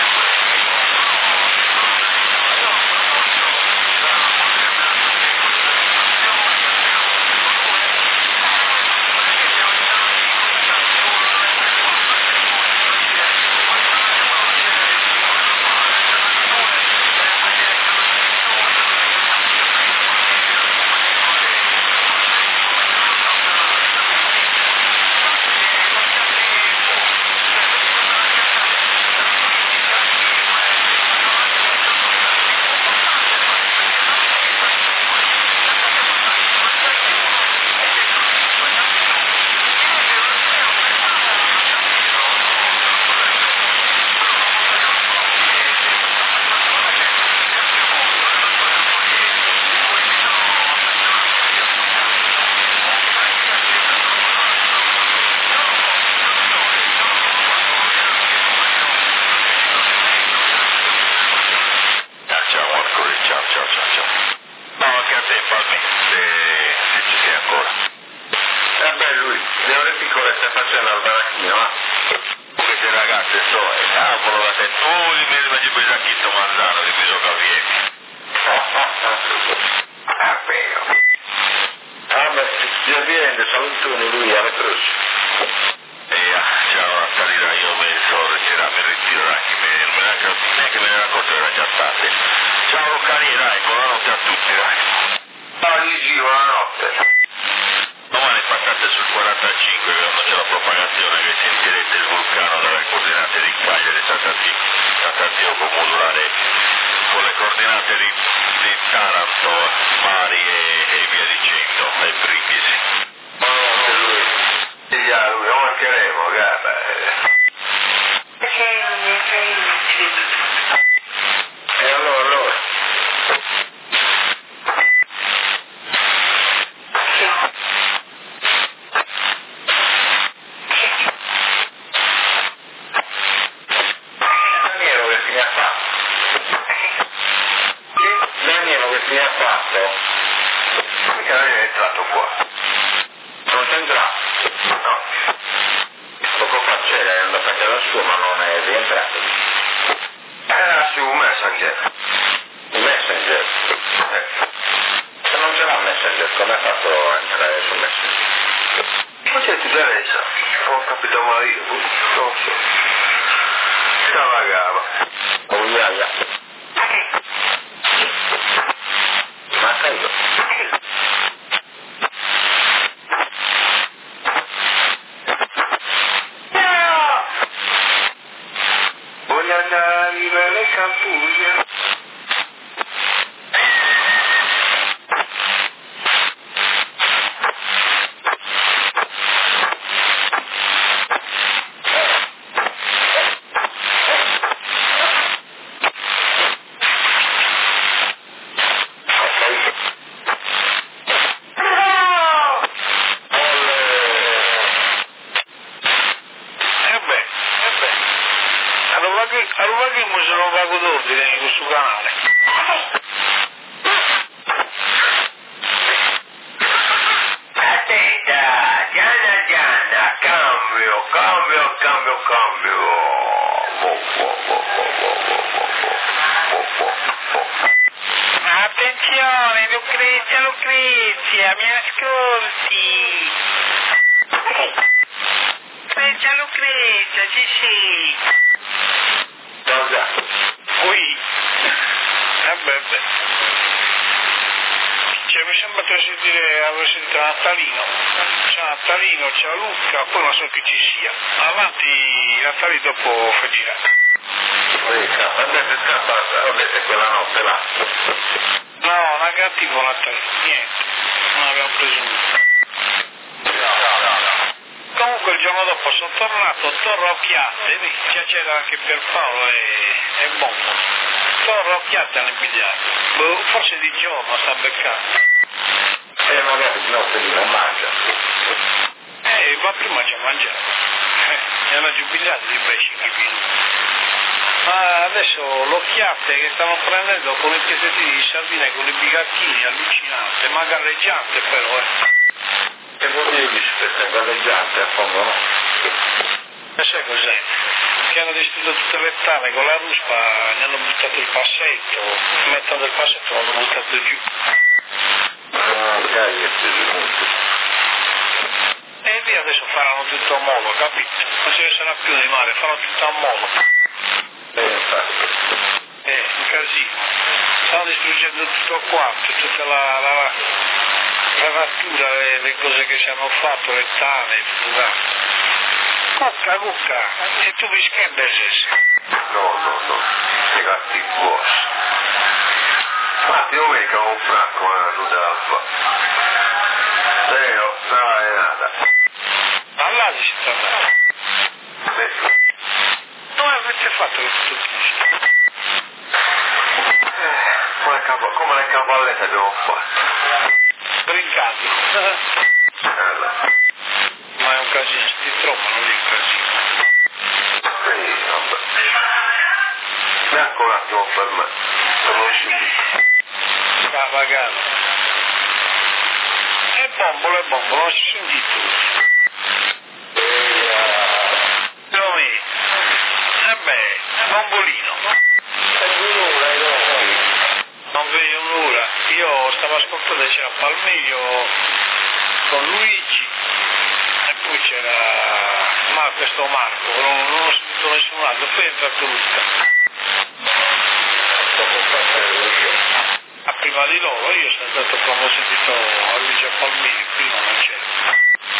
Attenzione, Lucrezia, Lucrezia, mi ascolti? Lucrezia, sì. Ciao già. Qui. Eh beh, beh. Cioè, mi sembra di sentire, aver sentito Natalino. C'è Natalino, c'è Luca, poi non so chi ci sia. Avanti, Natalino dopo fa girare. Andate scappata, avete quella notte là. No, non è tipo Natalino, niente. Non abbiamo preso nulla. Comunque il giorno dopo sono tornato, torno a occhiate, già c'era anche Pierpaolo e, e Bombo. Torno a occhiate nel biliardo. Boh, forse di giorno sta beccando. E magari di notte lì non mangia. Eh, ma prima ci ha mangiato. Eh, mi hanno giubilato di imbecilli minuti. Ma adesso l'occhiate che stanno prendendo con i pezzettini di sardina e con i bigacchini, allucinante, ma galleggiante però, eh. Che vuol dire questa galleggiante a fondo, no? E sai cos'è? Che hanno distrutto tutte le tane con la ruspa, ne hanno buttato il passetto, metà del passetto l'hanno buttato giù. Ah, dai, è preso. E lì adesso faranno tutto a modo, capito? Non ce ne sarà più di mare, faranno tutto a modo. Eh, infatti. Eh, un casino. Stanno distruggendo tutto quanto, tutta la, la, la natura, le, le cose che ci hanno fatto, le tane, tutto quanto. Cucca, cucca, e tu mi schembesi? No, no, no, i gatti buoni. Infatti non mica un franco una rudalfa. Teo, non è nada. All'Asi si sta andando. Beh. Come avete fatto tutto questo? Eh, come, capo, come le cavallette abbiamo fatto. Brincando. Allora. Ma è un casino, si trovano lì un casino. Sì, vabbè. Neanche un attimo per me. Sono uscito. Sta vagando. E bombolo, e bombolo, non si sentito. Dove? Eh beh, bombolino. Non vedo un'ora. Io stavo ascoltando, c'era Palmerio con Luigi e poi c'era ma questo Marco, non, non ho sentito nessun altro, poi è entrato Luca. A prima di loro, io sono stato quando ho sentito a Luigi e Palmerio, prima non c'era.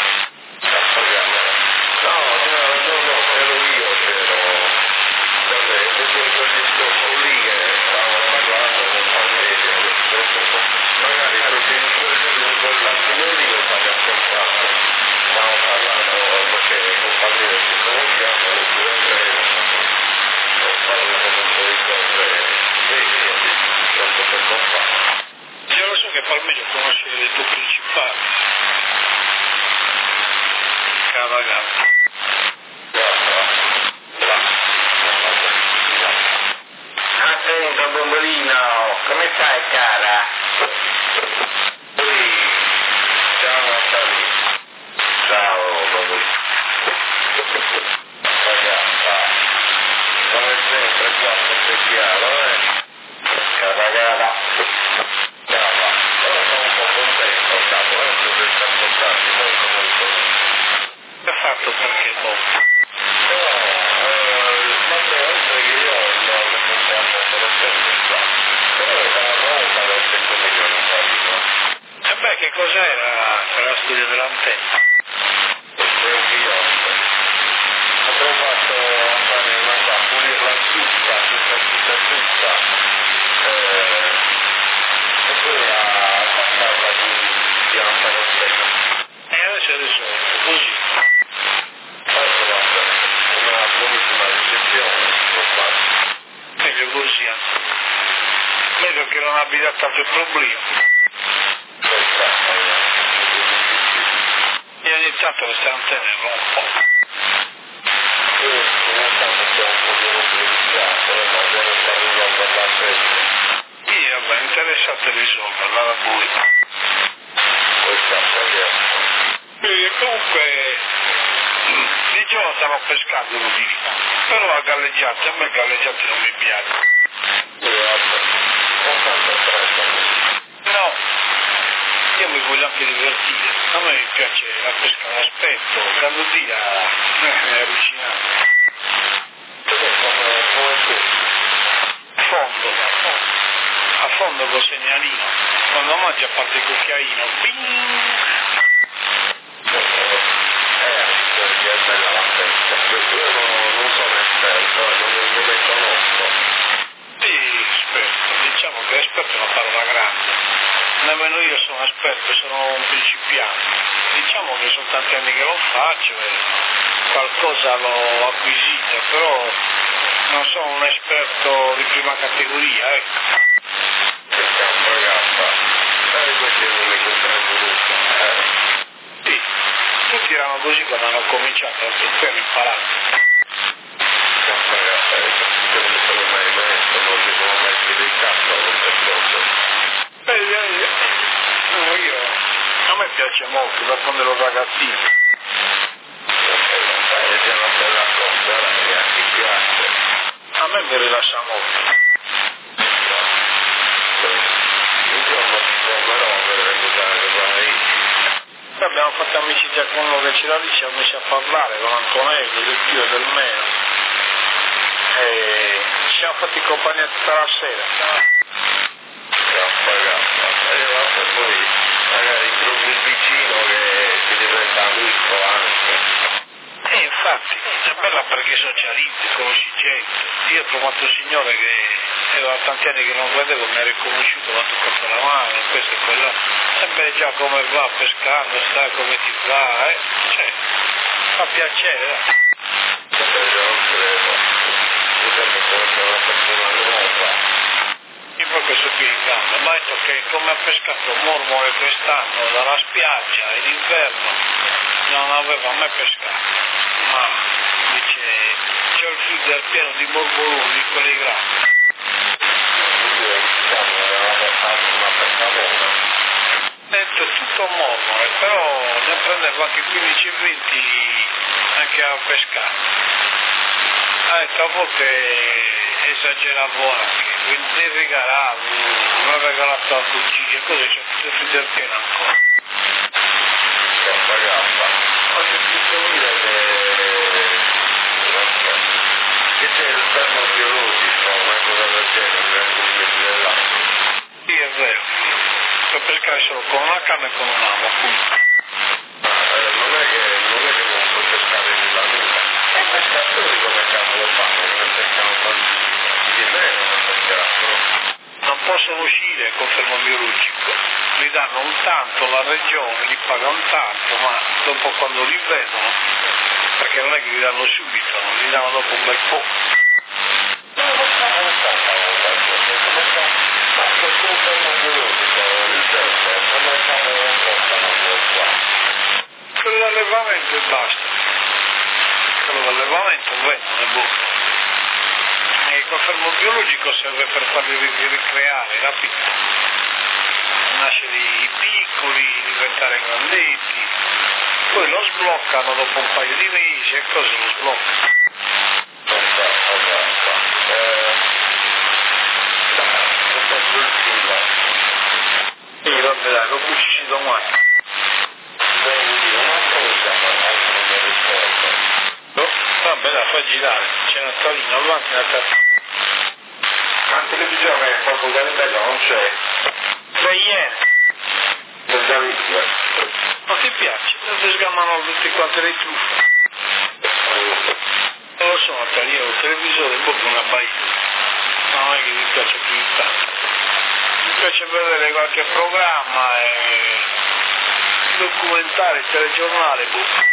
No, no, no, no, ero io, c'ero. Vabbè, tutto il discorso lì che stavo parlando con Palmerio, magari perché in quell'attimo lì lo fate ascoltare. Stavo parlando perché con Palmerio ci conosciamo, le due ho parlato un po' di cose vecchie, tanto per non fare. Io lo so che Palmerio conosce le tue principali. Cavagata. Attento bombolino, come stai cara? Sì, ciao Natalia. Ciao bombolino. Ragazza, come sempre qua per chiaro, eh? Cavagata. Ciao, però sono un po' contento, capo, eh, per essere ascoltati molto molto. Che ha fatto perché boh? No, eh, vabbè, oltre che io non ho pensato per sempre qua, però è una volta l'ho sentito milioni di no? E beh, che cos'era quella studio dell'antenna? E anche io ho provato a fare una qua, pulirla tutta, tutta, tutta, tutta, eh, e poi a passarla di pianta l'antenna. E adesso è risolto, così. Adesso guarda, una buonissima ricezione, l'ho fatto. Meglio così, anzi. Meglio che non abbia dato altri problemi. E ogni tanto queste antenne rompono. Sì, vabbè, interessato a risolverla, la buia. E comunque, di giorno stavo pescando, lo dico. Però a galleggiate, a me galleggiate non mi piace. No, io mi voglio anche divertire. A me mi piace la pesca all'aspetto, quando tira è allucinante. come tu. A fondo, a fondo col segnalino, quando mangi a parte il cucchiaino, bing! Perché è bella la festa, io non, non sono esperto, non, non ne conosco. Sì, esperto, diciamo che esperto è una parola grande, nemmeno io sono esperto, sono un principiante, diciamo che sono tanti anni che lo faccio e qualcosa l'ho acquisito, però non sono un esperto di prima categoria, ecco. Che campo ragazza, sai perché non ne comprendo nulla, eh? Sì, tutti erano così quando hanno cominciato, perché poi hanno imparato. Campo ragazza, io non mi sono mai messo, non mi sono mai dedicato a queste cose. Beh, io, no, io, a me piace molto da quando ero ragazzino. È già una bella cosa, ragazzi, ti piace. A me mi rilassa molto. Un giorno ti proverò per reclutare vai. Poi abbiamo fatto amicizia con uno che c'era lì, ci siamo messi a parlare con Antonello, del Pio e del Meno. E ci siamo fatti compagnia tutta la sera. Campo ragazza, e poi magari trovi il vicino che ti diventa amico anche. E infatti, è bella perché socializzi, conosci gente. Io ho trovato un signore che aveva tanti anni che non vedevo, mi ha riconosciuto, mi ha toccato la mano, questo e quello. E beh, già come va pescando, sai come ti va, eh? Cioè, fa piacere, eh? Non credo. Mi sembra che sia una persona nuova. Io poi questo qui in gamba, mi ha detto che come ha pescato mormore quest'anno dalla spiaggia in inverno non aveva mai pescato, ma dice c'ho il freezer pieno di mormoroni, di quelli grandi. Quindi diciamo avevamo fatto una pescavona. Ha detto tutto mormore, però ne prendeva anche quindici venti anche a pescare. Ha detto a volte esageravo anche, quindi ne regalavo, mi ha regalato la cucina, così c'è tutto il freezer pieno ancora. Campo ragazza. Ma che ti devo dire che... che c'è il fermo biologico, una cosa del genere, nel limite dell'acqua. Sì, è vero. Per pescare solo con una canna e con un amo, appunto. Ma eh, non è che non è che non puoi pescare nulla nulla. I pescatori come cavolo fanno? Che ne pescano tantissimo. Di me non pescassero. Non possono uscire col fermo biologico. Gli danno un tanto, la regione gli paga un tanto, ma dopo quando li vedono, perché non è che gli danno subito, gli danno dopo un bel po'. Non lo so, non lo so, cavolo, come fa? Ma questo è un fermo biologico, ricerca, come cavolo non costano qua? Quello dell'allevamento e basta. Quello dell'allevamento vendono e boh. E il fermo biologico serve per farli ricreare, capito? Nascere i piccoli, diventare grandetti, poi lo sbloccano dopo un paio di mesi e cosa lo sbloccano? Non so, non so. Eh, dai, ho fatto il filo. Sì, vabbè dai, lo cucci domani. Quindi una cosa, ma non mi ricordo. No? Vabbè dai, fai girare, c'è una Torino avanti una casa. Ma in televisione è proprio Galileo, non c'è. Le iene. Del Davide. Non ti piace? Non ti sgamano tutti quanti le truffe. Non lo so, Natalia, io il televisore è proprio una baita. Non è che mi piace più di tanto. Mi piace vedere qualche programma e documentare, telegiornale, boh.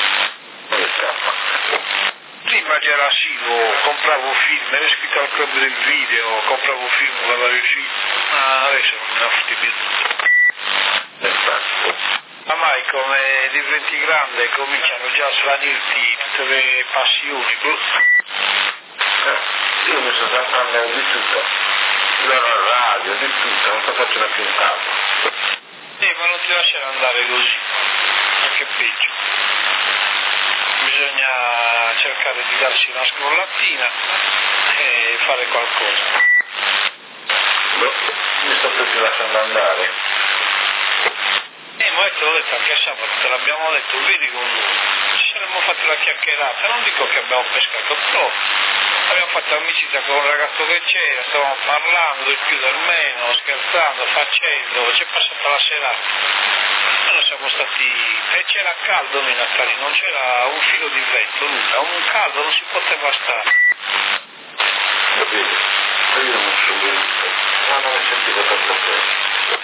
Prima c'era assiduo, compravo film, ero iscritto al club del video, compravo film per vari film, ma adesso non mi offri più tutto. Ormai come diventi grande cominciano già a svanirti tutte le passioni, boh. Io mi sto trattando di tutto, dalla radio, di tutto, non sto facendo più un capo. Sì, ma non ti lasciare andare così, anche peggio. Bisogna cercare di darsi una scrollatina e fare qualcosa. Boh, mi sto proprio lasciando andare. Eh, ma te l'ho detto anche a sabato, te l'abbiamo detto, vieni con noi. Ci saremmo fatti la chiacchierata, non dico che abbiamo pescato, però abbiamo fatto amicizia con un ragazzo che c'era, stavamo parlando del più del meno, scherzando, facendo, c'è passata la serata. E noi siamo stati, e c'era caldo nei Natali, non c'era un filo di vento, nulla, un caldo non si poteva stare. Capito? Ma io non so venuto, non ho sentito tanto bene.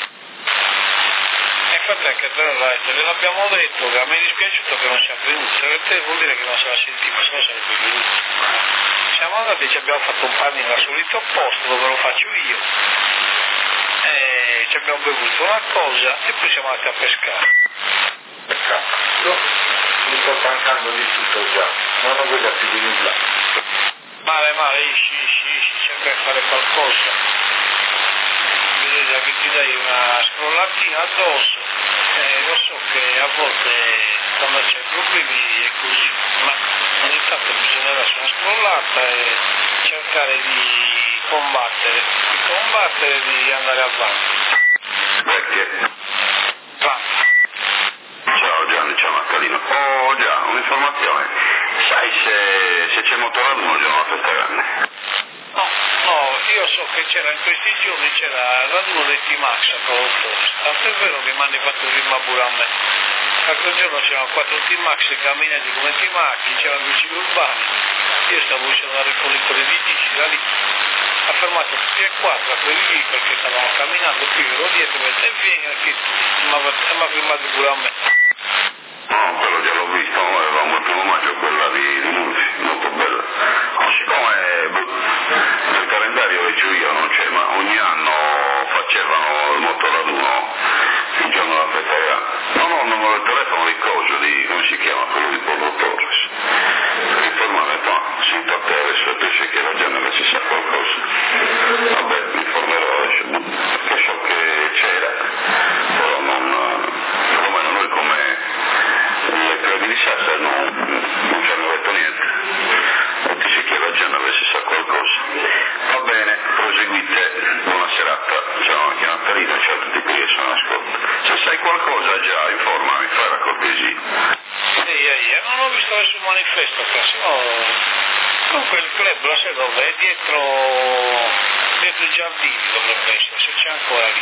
Infatti anche tra l'altro gliel'abbiamo detto che a me è dispiaciuto che non sia venuto, se te vuol dire che non se la sentiva, se no sarebbe venuto. Siamo andati e ci abbiamo fatto un panino al solito posto dove lo faccio io, e ci abbiamo bevuto una cosa e poi siamo andati a pescare. Peccato, no, mi sto stancando di tutto già, non ho voglia più di nulla. Male, male, esci, esci, esci, cerca di fare qualcosa. Vedete che ti dai una scrollatina addosso, eh, lo so che a volte quando c'è problemi è così, ma ogni tanto bisogna darsi una scrollata e cercare di combattere, di combattere e di andare avanti. Vecchie. Avanti. Ciao Gianni, ciao Marcalino. Oh già, un'informazione. Sai se, se c'è motoraduno già una festa grande? No, no, io so che c'era in questi giorni, c'era il raduno dei T-Max a Colottosi, tanto è vero che mi hanno fatto firma pure a me. L'altro giorno c'erano quattro T-Max camminati come T-Max, c'erano vicini urbani, io stavo uscendo dal rifornitore di Gigi da lì, ha fermato tutti e quattro a quelli lì perché stavano camminando, qui ero dietro e e vieni che mi ha firmato pure a me. No, quello già l'ho visto, noi avevamo il primo maggio quella di, di Murphy, molto bella. No, siccome nel calendario che c'ho io non c'è, ma ogni anno facevano il motoraduno il giorno della festa grande. No, no, il numero del telefono di coso, di, come si chiama, quello di Porto Torres. Per informarmi, no, sento a te adesso, pensi che la gente si sa qualcosa. Vabbè, mi informerò adesso, perché so che c'era, però non, perlomeno noi come le credi di Sassa non, non ci hanno detto niente, non ti si chiede a Genova se sa qualcosa. Va bene, proseguite, buona serata, ciao anche Natalina, ciao a tutti quelli che sono all'ascolto. Se sai qualcosa già informami, fai la cortesia. Ehi, ehi, non ho visto nessun manifesto qua, sennò comunque il club lo sai dove è, dietro, dietro i giardini dovrebbe essere, se c'è ancora lì.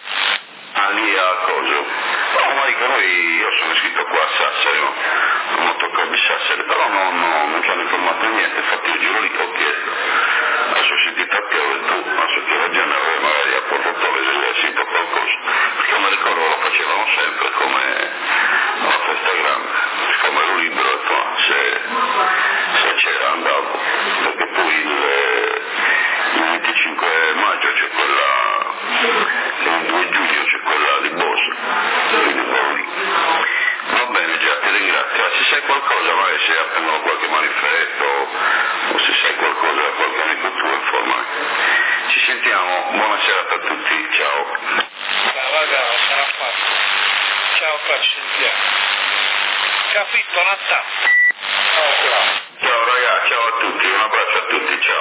Ah, lì a coso. No, ma dico noi, io sono iscritto qua a Sassari, no? al motoclub di Sassari, però no, no, non ci hanno informato niente, infatti io giro lì, ho chiesto. Adesso ho sentito a Piero e tu, adesso che la gente magari a Porto Torres si sente qualcosa, perché mi ricordo lo facevano sempre come una festa grande, siccome ero libero e poi se, se c'era andavo, perché poi il, il venticinque maggio c'è quella, il due giugno c'è quella di Bosso, quindi vado lì. Va bene, già ti ringrazio. Se sai qualcosa, magari se appendono qualche manifesto o se sai qualcosa da qualche amico tuo, informami. Ci sentiamo, buona serata a tutti, ciao. Brava, brava, sarà fatto. Ciao, qua ci sentiamo. Capito, Natale? Ciao, ciao. Ciao ragazzi, ciao a tutti, un abbraccio a tutti, ciao.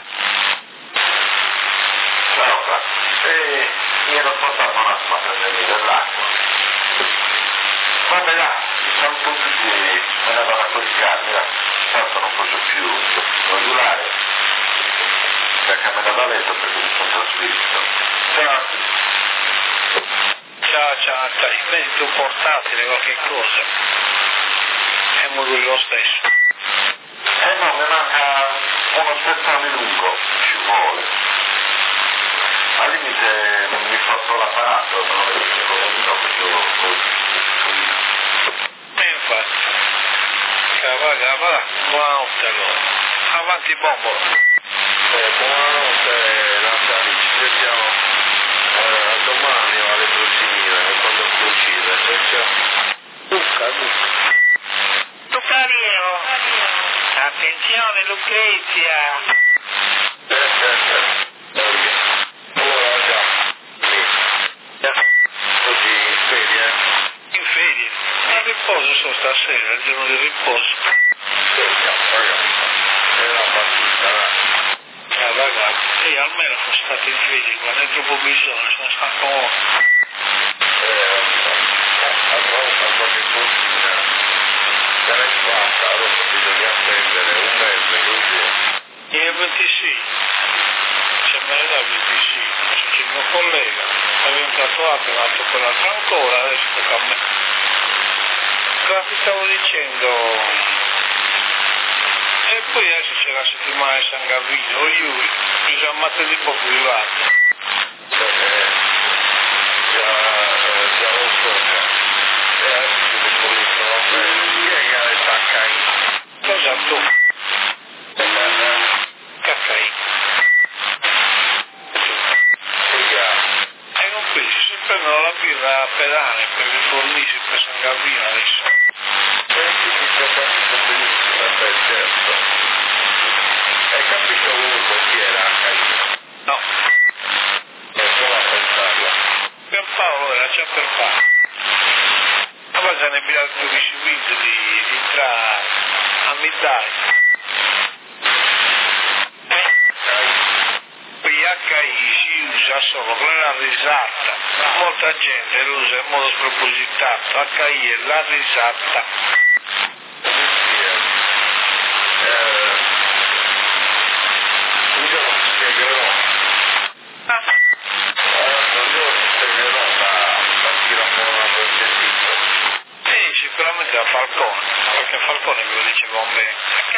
Ciao, Fra. E mi ero portato una a prendermi dell'acqua. Vabbè, là, sono tutti che me ne vanno a coricarmi, là. Tanto non posso più modulare. La camera da letto perché mi sono trasvisto. Ciao a tutti. Ciao, ciao, Natale. Vedi tu portatile qualche cosa. E moduli lo stesso. Eh no, mi manca uno spezzone lungo, ci vuole. Al limite non mi fa solo l'apparato, non lo vedo che lo vedo così. E infatti. Va, va, va. Buonanotte allora. Avanti bombo. Eh, buonanotte Natali, ci vediamo eh, a domani o alle prossime, quando coincide. Ciao. Duca, Duca. Ducario. Attenzione Lucrezia. Eh, eh, eh. Ora già. Così, vedi, eh? In ferie. A riposo sono stasera, il giorno di riposo. Vediamo, ragazzi. È la partita, là. Ah, ragazzi, sì, almeno sono stato in ferie, quando è troppo bisogno, sono stanco molto. Eh, allora qualche cosina. Se l'hai fatta, allora bisogna attendere un mese, così. E ventisei, se me ne dà il ventisei, c'è il mio collega, è diventato altro, un altro quell'altro ancora, adesso tocca a me. Cosa ti stavo dicendo? E poi adesso c'è la settimana di San Gavino, io bisogna mettere di poco privato. Cosa tu? Caccai. E non qui, si prendono la birra a pedane per rifornirsi per San Gavino adesso. Hai capito uno chi era Caino? No. E prova a pensarla. Per Paolo era già per Paolo. Ma poi se ne abbiamo riuscito di, di entrare a Midai. Qui H I si usa solo per la risata. Molta gente lo usa in modo spropositato. H I è la risata. Un giorno ti spiegherò. Ah. Un giorno ti spiegherò da chi lavora per il sentito. Sì, sicuramente da Falcone, perché Falcone me lo diceva un bene. Ok?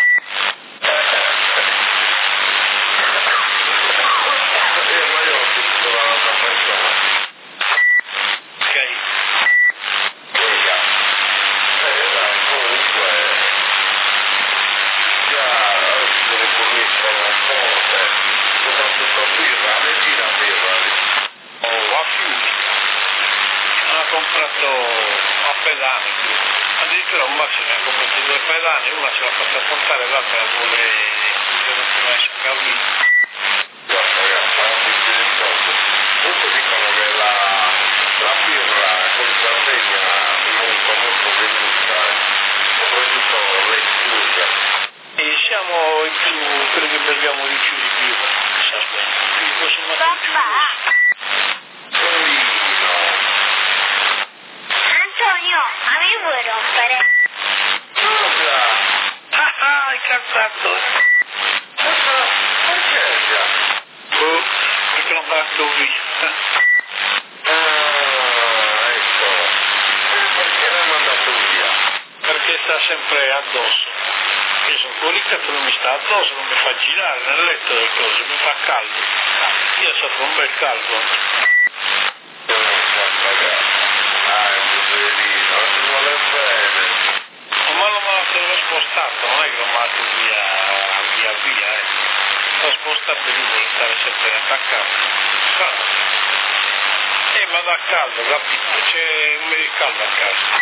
Eh, ma io ho sentito un'altra persona. Ok? Lega. Eh, dai, comunque. Già, adesso ne forniscono un forte. Soprattutto birra, a ventina birra. Oh, a Fiumi. Non ha comprato a pedane più. Addirittura un bacio ne ha comprato due pedane, una ce l'ha fatta portare, l'altra vuole il giorno prima di San Gavino. Guarda, ragazzi, non ti chiede il posto. Comunque dicono che la, la birra con Sardegna è molto molto venuta, eh. Soprattutto l'esclusa. E siamo i più, quelli che beviamo di più di birra, sa bene. Quindi possono mettere più. Solino. Antonio, a me vuoi rompere? Cosa? Ah ah, hai cantato! Cosa? Perché già? Oh, perché non parto via. Ah, ecco. Eh, perché l'hai mandato via? Perché sta sempre addosso. Io sono fuori che non mi sta addosso, non mi fa girare nel letto le cose, mi fa caldo. Io soffro un bel caldo. Ah, è un poverino, non si vuole bene. Ma l'ho malato, l'ho spostato, non è che l'ho malato via, via via, eh. L'ho spostato e lui vuole stare sempre attaccato. Ah. Eh, ma da caldo, capito? C'è un bel caldo a casa.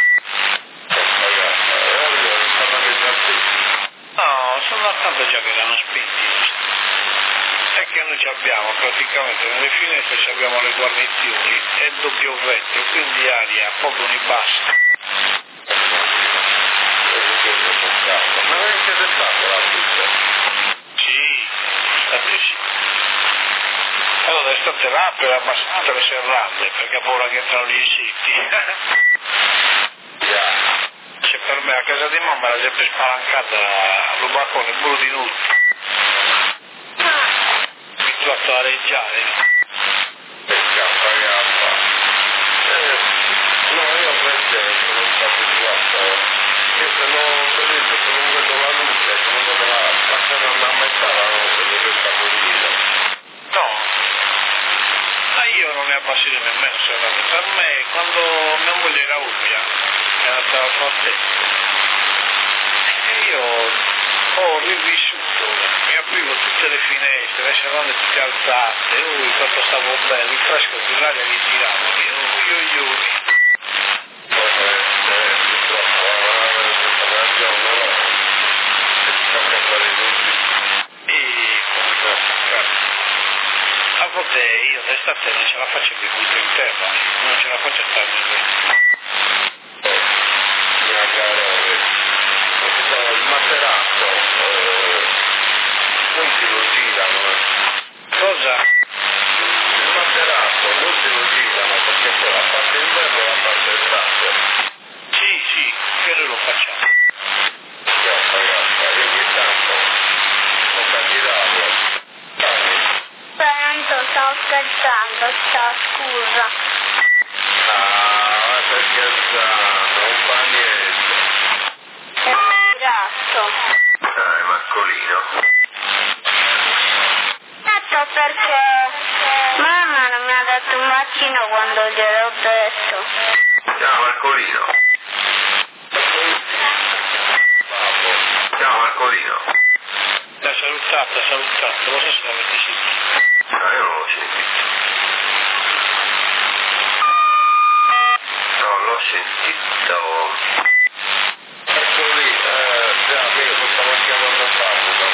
No, sono tanto già che l'hanno spinti. È che noi ci abbiamo praticamente nelle finestre ci abbiamo le guarnizioni e il doppio vetro, quindi aria poco ne basta. Ma non è interessato la pizza? Sì, state sì. Allora d'estate là per abbassare tutte le serrande, perché ha paura che entrano gli insetti. Se per me a casa di mamma era sempre spalancata lo balcone, burro di nudo. Abituato a reggiare. Che gaffa gaffa. Eh, no, io invece sono un po' abituato. Che se non, per esempio, se non vedo la luce, se non vedo la, la casa a metà, non vedo che sta morire. No. Ma io non ne abbasserei nemmeno, se no. Per me, quando mia moglie era umida, era stata forte, e io ho rivissuto, mi aprivo tutte le finestre, le serrande tutte alzate, ui, quanto stavo bello, il fresco di l'aria che girava, ui, ui, ui. E comunque, a volte io d'estate non ce la faccio più butto in terra, non ce la faccio stare nel letto. Il materasso eh, non si lo girano. Cosa? Il materasso non si lo girano perché c'è la parte inverno e la parte estate. Sì, sì, quello lo facciamo. Gaffa, gaffa, io ogni tanto ho da girare salutando, ciao, scusa. Ah, stai scherzando, non fa niente. Grazie. Dai, Marcolino. Certo, perché mamma non mi ha dato un bacino quando gliel'ho detto. Ciao Marcolino. Ciao Marcolino. L'ha salutata, salutata, non so se l'avete sentito. No, io non l'ho sentito. Non l'ho sentito. Marcolino, eh, già, io stavo chiamando a farlo, da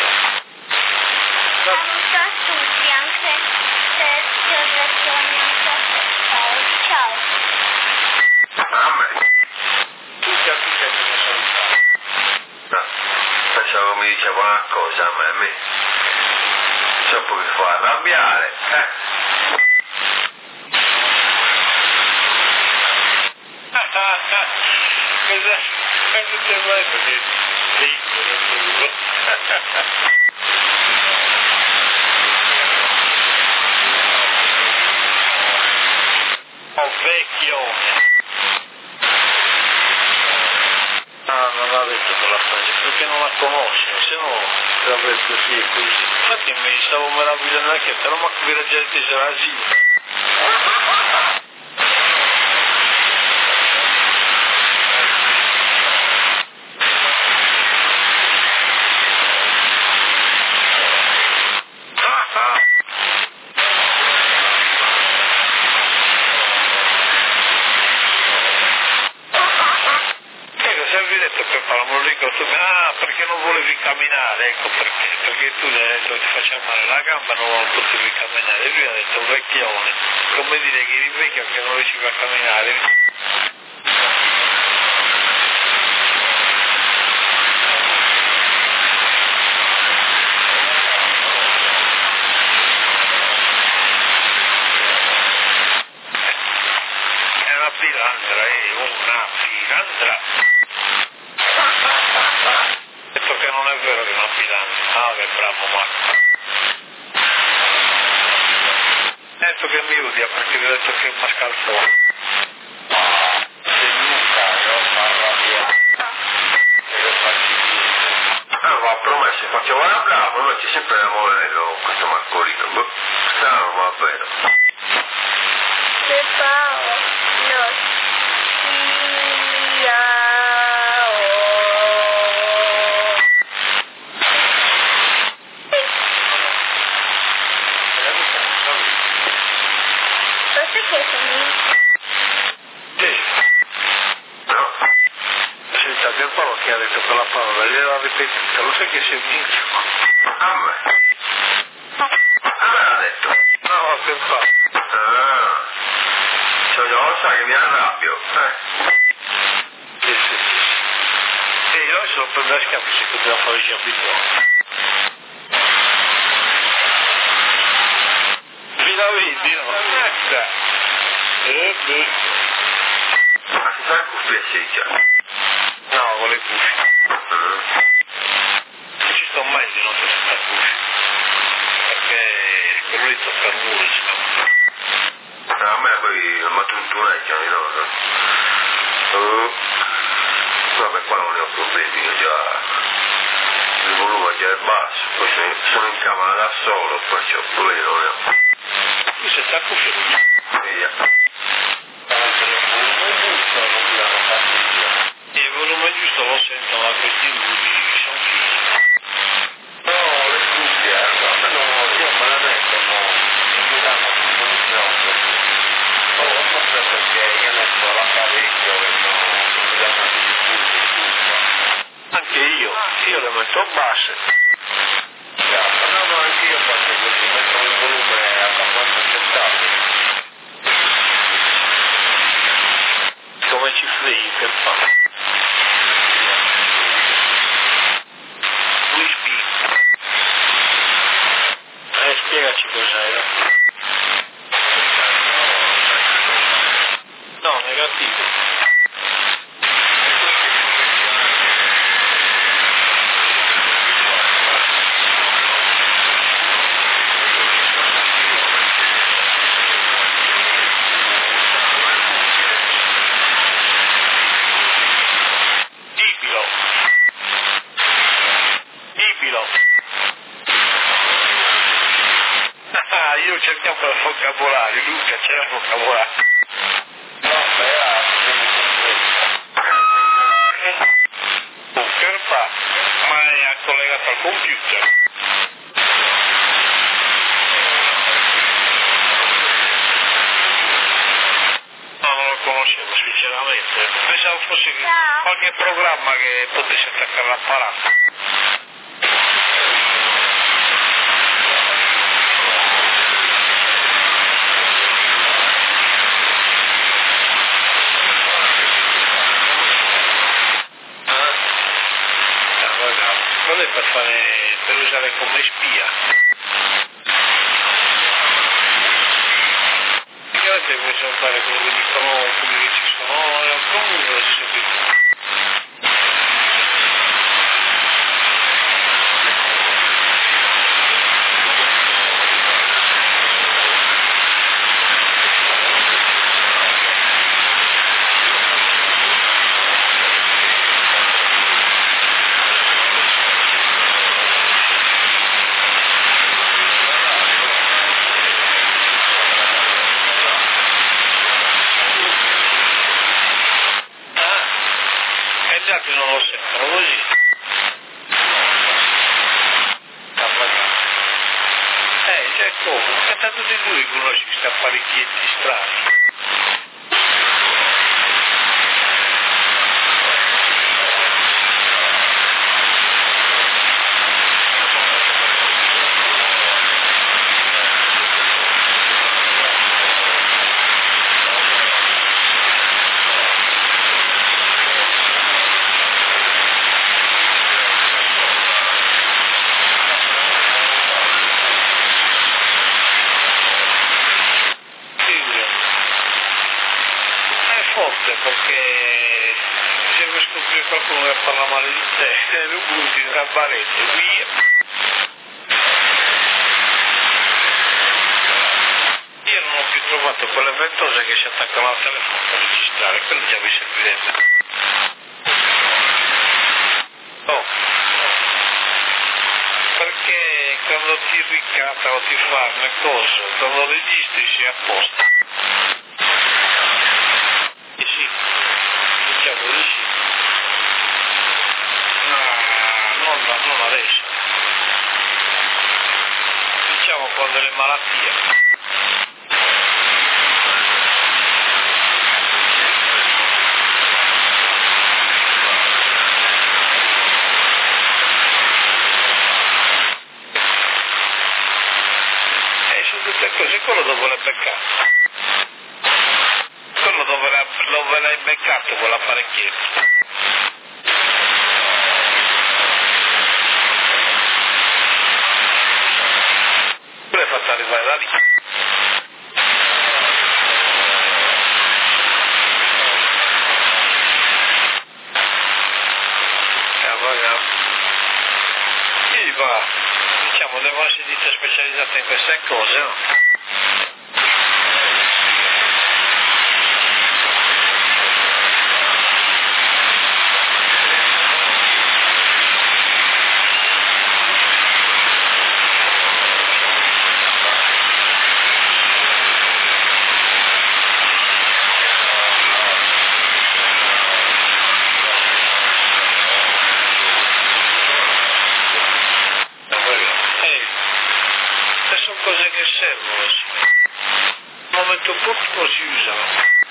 Saluta tutti, anche se ti ho detto neanche a te. Ciao. a me. Tutti a tutti hanno salutato. No, pensavo mi diceva una cosa a me, a me. So poi fa arrabbiare, eh. Cosa, cosa ti vuoi dire? Sì, non Oh, vecchione. Ah, non ha detto quella frase, perché non la conosce, se no l'avrebbe sì, così. Infatti mi stavo meravigliando anche, però ma che la gente se la gira. Ah, perché non volevi camminare, ecco perché, perché tu gli hai detto ti faccia male la gamba, non potevi camminare, e lui ha detto vecchione, come dire che eri vecchio che non riusciva a camminare. È una pilandra, è una pilandra. Detto che non è vero che è una pilandra. Ah, che bravo Marco. Detto che mi odia perché gli ho detto che è un mascalzone. Se Luca non fa arrabbiare, e lo faccio dire. Allora, ho promesso, facciamo la brava, noi ci sempre lavoreremo questo Marcolino. Boh, strano, ma vero. Se Paolo lo sia. Forse che sono Sì. No? Senta, che Paolo che ha detto quella parola, gliel'ha ripetuta, lo sai che si è vinto? A me. A me l'ha detto. No, che Paolo. Ah. Cioè, lo sa che mi arrabbio. Eh. Sì, sì, sì. E io adesso lo prendo a schiaffi se continua a fare i capitoli. Mi la vedi, no? Eh, beh. Ma si fa il cuffie sì, già. No, con le cuffie. Mm. Non ci sto mai di notte senza cuffie. Perché quello lì tocca il muro, diciamo. A me poi non mi ha tuntuneggiano, no? no. Uh. Vabbè, qua non ne ho problemi, io già il volume già è basso, poi sono, sono in camera da solo, perciò problemi non ne ho. Tu senza cuffie non c'è. Via. E il volume giusto lo sentono a questi lunghi, sono figli. No, le cuffie, no, no, io me le metto, no, non mi danno soluzione. Oh, forse perché io ne sto all'apparecchio che no, non mi danno più cuffie. Anche io, io le metto basse. Certo, no, no, anche io faccio così, metto il volume abbastanza accettabile. Come ci freghi che fa? U S B. Eh, spiegaci cos'era. No, negativo. vocabolario, Luca c'era il vocabolario. No, era Oh, che fa? Ma è collegato al computer. No, non lo conoscevo sinceramente. Pensavo fosse qualche programma che potesse attaccare l'apparato. Non è per fare, per usare come spia. Praticamente possiamo fare quello che dicono, quelli che ci sono, è un po' si seguito. Gli altri non lo sentono così. Eh, cioè come? È tanto di lui che conosci questi apparecchietti strani. Perché serve scoprire qualcuno che parla male di te, lo butti tra pareti, via. Io non ho più trovato quelle ventose che si attaccano al telefono per registrare, quello già mi servirebbe. Oh. Perché quando ti ricatta o ti fa una cosa, quando registri si è a posto. Sì, diciamo di sì. No, non, non adesso. Diciamo quando le malattie. E su tutte cose quello dopo le beccate. Quello dove, la, dove l'hai beccato con l'apparecchietto? Tu l'hai fatto arrivare da lì. Sì, va. Diciamo, devono essere ditte specializzate in queste cose, no? Sono cose che servono, sì. Un momento poco si usano.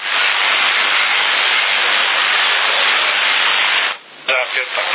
Da piatta.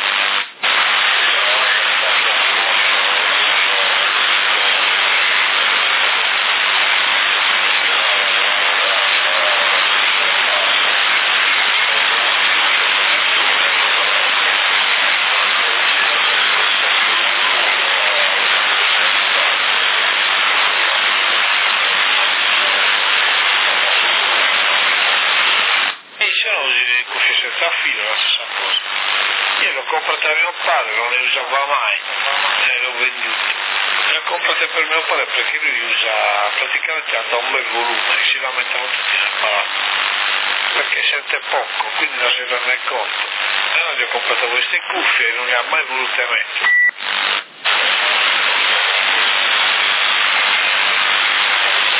A filo la stessa cosa. Io l'ho comprata a mio padre, non le usava mai, e l'ho venduta. Le ho comprate per mio padre perché lui usa praticamente da un bel volume, si lamentano tutti nel palazzo, perché sente poco, quindi non si rende conto. E allora gli ho comprato queste cuffie e non le ha mai volute mettere.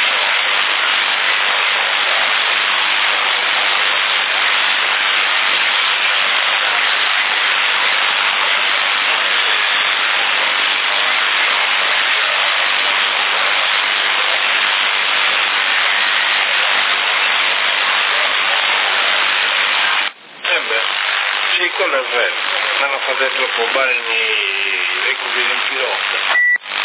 Sì, quello è vero, mi hanno fatto troppo bene i recuperi in pilota.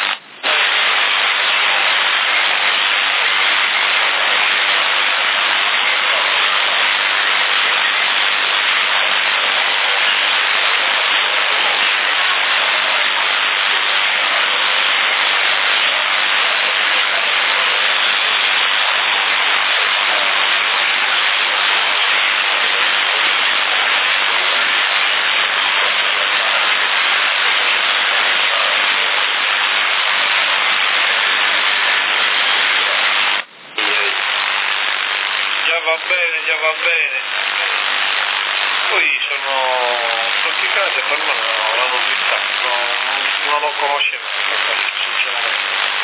Va bene, già va bene. Poi sono praticamente per me una novità, non, non lo conoscevo sinceramente.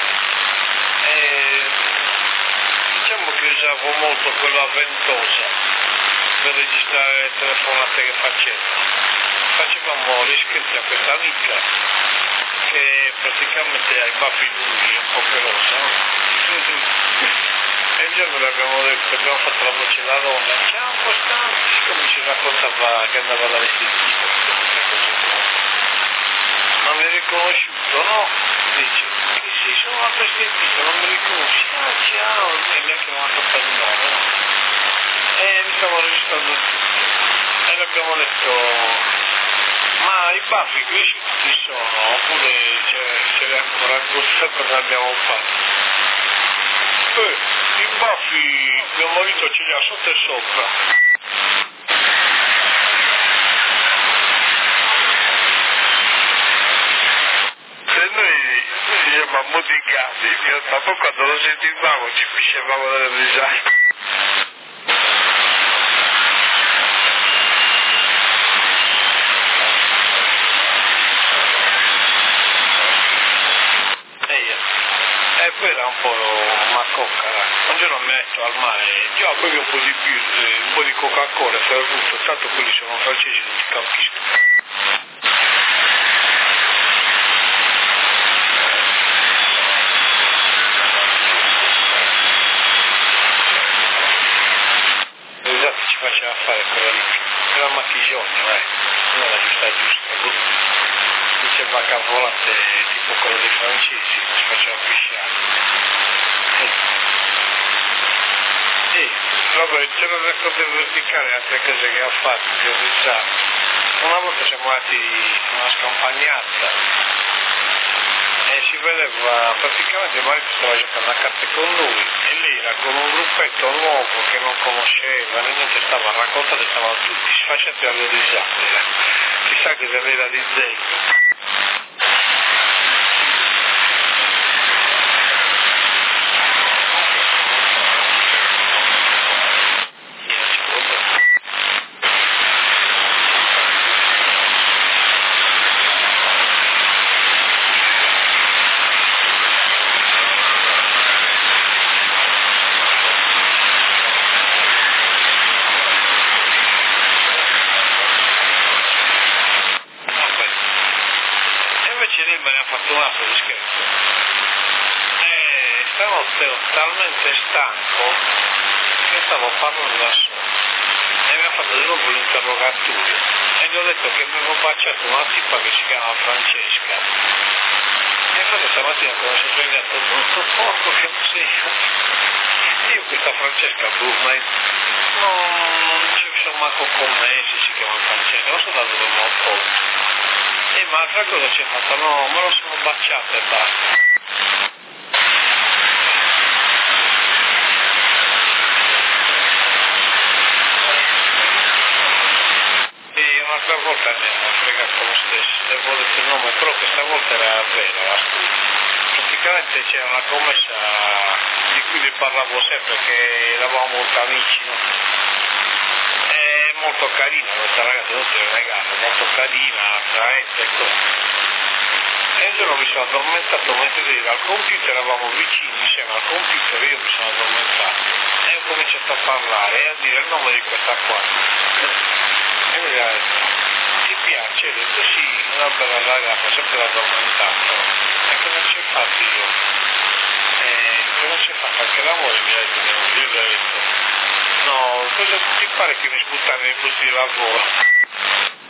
E diciamo che usavo molto quella ventosa per registrare le telefonate che facevo. Facevamo gli scherzi a questa amica che praticamente ha i baffi lunghi, un po' pelosa, no? E un giorno l'abbiamo detto, abbiamo fatto la voce alla donna, ciao Costanzo, siccome ci raccontava che andava dall'estetista, ma mi hai riconosciuto, no? Dice, che sì, sono una estetista, non mi riconosci, ah ciao, e neanche non ha fatto il nome, no? E mi stavo registrando tutto, e l'abbiamo detto, ma i baffi qui ci sono, oppure ce li ha ancora, cosa abbiamo fatto? Eh, i baffi mio marito ce li ha sotto e sopra. Se noi ci siamo ammodigati, ma poi quando lo sentivamo ci piscevamo dalle risate. E poi era un po' una cocca, un giorno mi metto al mare, già bevi un po' di più, un po' di Coca-Cola, Ferruccio, tanto quelli sono francesi, non ti capisco. Esatto, ci faceva fare quella lì, era macchigione, vai, non era giusta giusta, diceva cavolate tipo quello dei francesi, ci faceva pisciare. Sì, Robert, c'è da raccontare altre cose che ha fatto, che ho pensato. Una volta siamo andati in una scampagnata e si vedeva praticamente Marco stava giocando a carte con lui e lei era con un gruppetto nuovo che non conosceva, niente, stava raccontando e stavano tutti sfasciati alle risate. Chissà che se l'era di Zegno. Talmente stanco che stavo parlando da solo e mi ha fatto di nuovo l'interrogatorio e gli ho detto che mi avevo baciato una tipa che si chiama Francesca e infatti stamattina quando sono svegliato tutto porco che non sei io questa Francesca Burma non ci sono manco commessi, si chiama Francesca, non so da dove me l'ho tolto e ma altra cosa ci ha fatto, no, me lo sono baciato e basta. Un'altra volta mi hanno fregato lo stesso, devo detto il nome, però questa volta era vera la storia. Praticamente c'era una commessa di cui vi parlavo sempre, che eravamo molto amici, no? È molto carina questa ragazza, non te lo negare, molto carina, attraente e così. E un giorno mi sono addormentato mentre ero al computer, eravamo vicini insieme al computer, io mi sono addormentato e ho cominciato a parlare e a dire il nome di questa qua. E mi ha detto, ti piace? Ho detto sì, una bella ragazza, sempre addormentato. E cosa ci hai fatto io? E cosa ci hai fatto? Anche l'amore mi ha detto, io gli ho detto, no, cosa ti pare che mi sputtare nei posti di lavoro?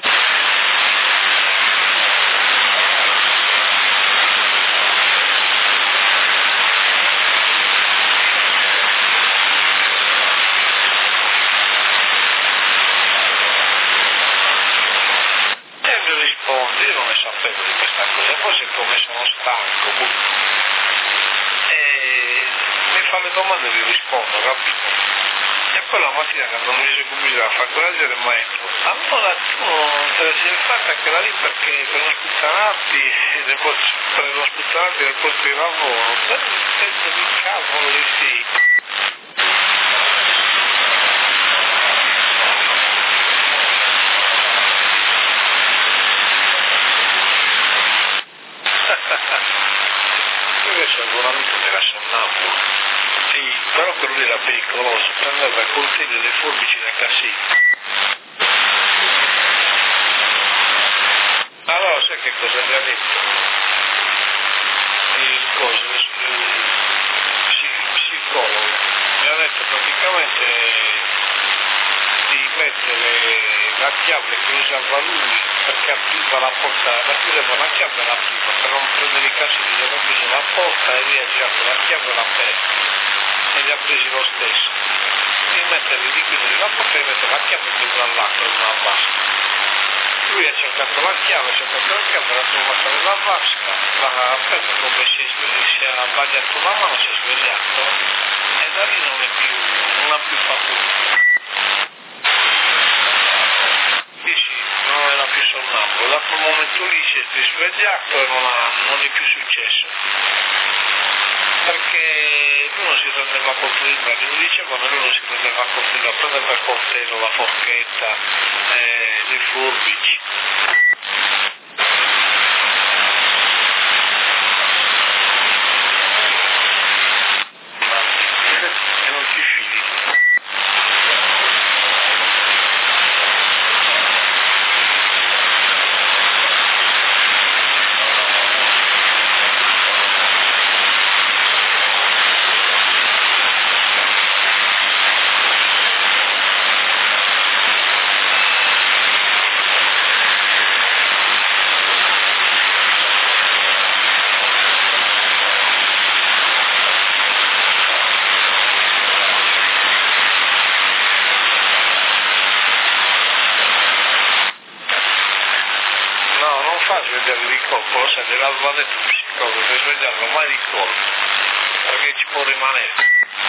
sapevo di questa cosa, forse come sono stanco, boh. E mi fa le domande e vi rispondo, capito? E poi la mattina quando mi dice cominciare a fare coraggio del maestro, allora tu non te la sei fatta quella lì perché per non sputtanarti nel posto, per non sputtanarti nel posto di lavoro, per il pezzo di cavolo di sì. Invece avevo un amico che era sonnambulo. Sì, però per lui era pericoloso, prendeva il coltello e le forbici da casino. Allora sai che cosa gli ha detto? Il coso, il psicologo, mi ha detto praticamente di mettere la chiave che usava lui perché apriva la porta, la chiudeva la chiave e l'apriva, per non prendere i casi di aveva preso la porta e lì ha girato la chiave e l'ha aperta. E li ha presi lo stesso, di mettere di chiudere la porta e di mettere la chiave dentro all'acqua in una vasca. Lui ha cercato la chiave, ha cercato la chiave, l'ha trovata nella vasca, l'ha preso come si, si è sbagliato la mano, si è svegliato e da lì non è più, non ha più fatto nulla. Dici, non era più sonnambulo, da quel momento lì si è risvegliato e non, ha, non è più successo. Perché lui non si rendeva conto di nulla, lui diceva ma lui non si rendeva conto di nulla, prendeva il coltello, la forchetta, eh, le forbici. Ma e non ti fidi. Svegliare di colpo, lo sai, l'aveva detto il psicologo, per svegliarlo mai di colpo, perché ci può rimanere.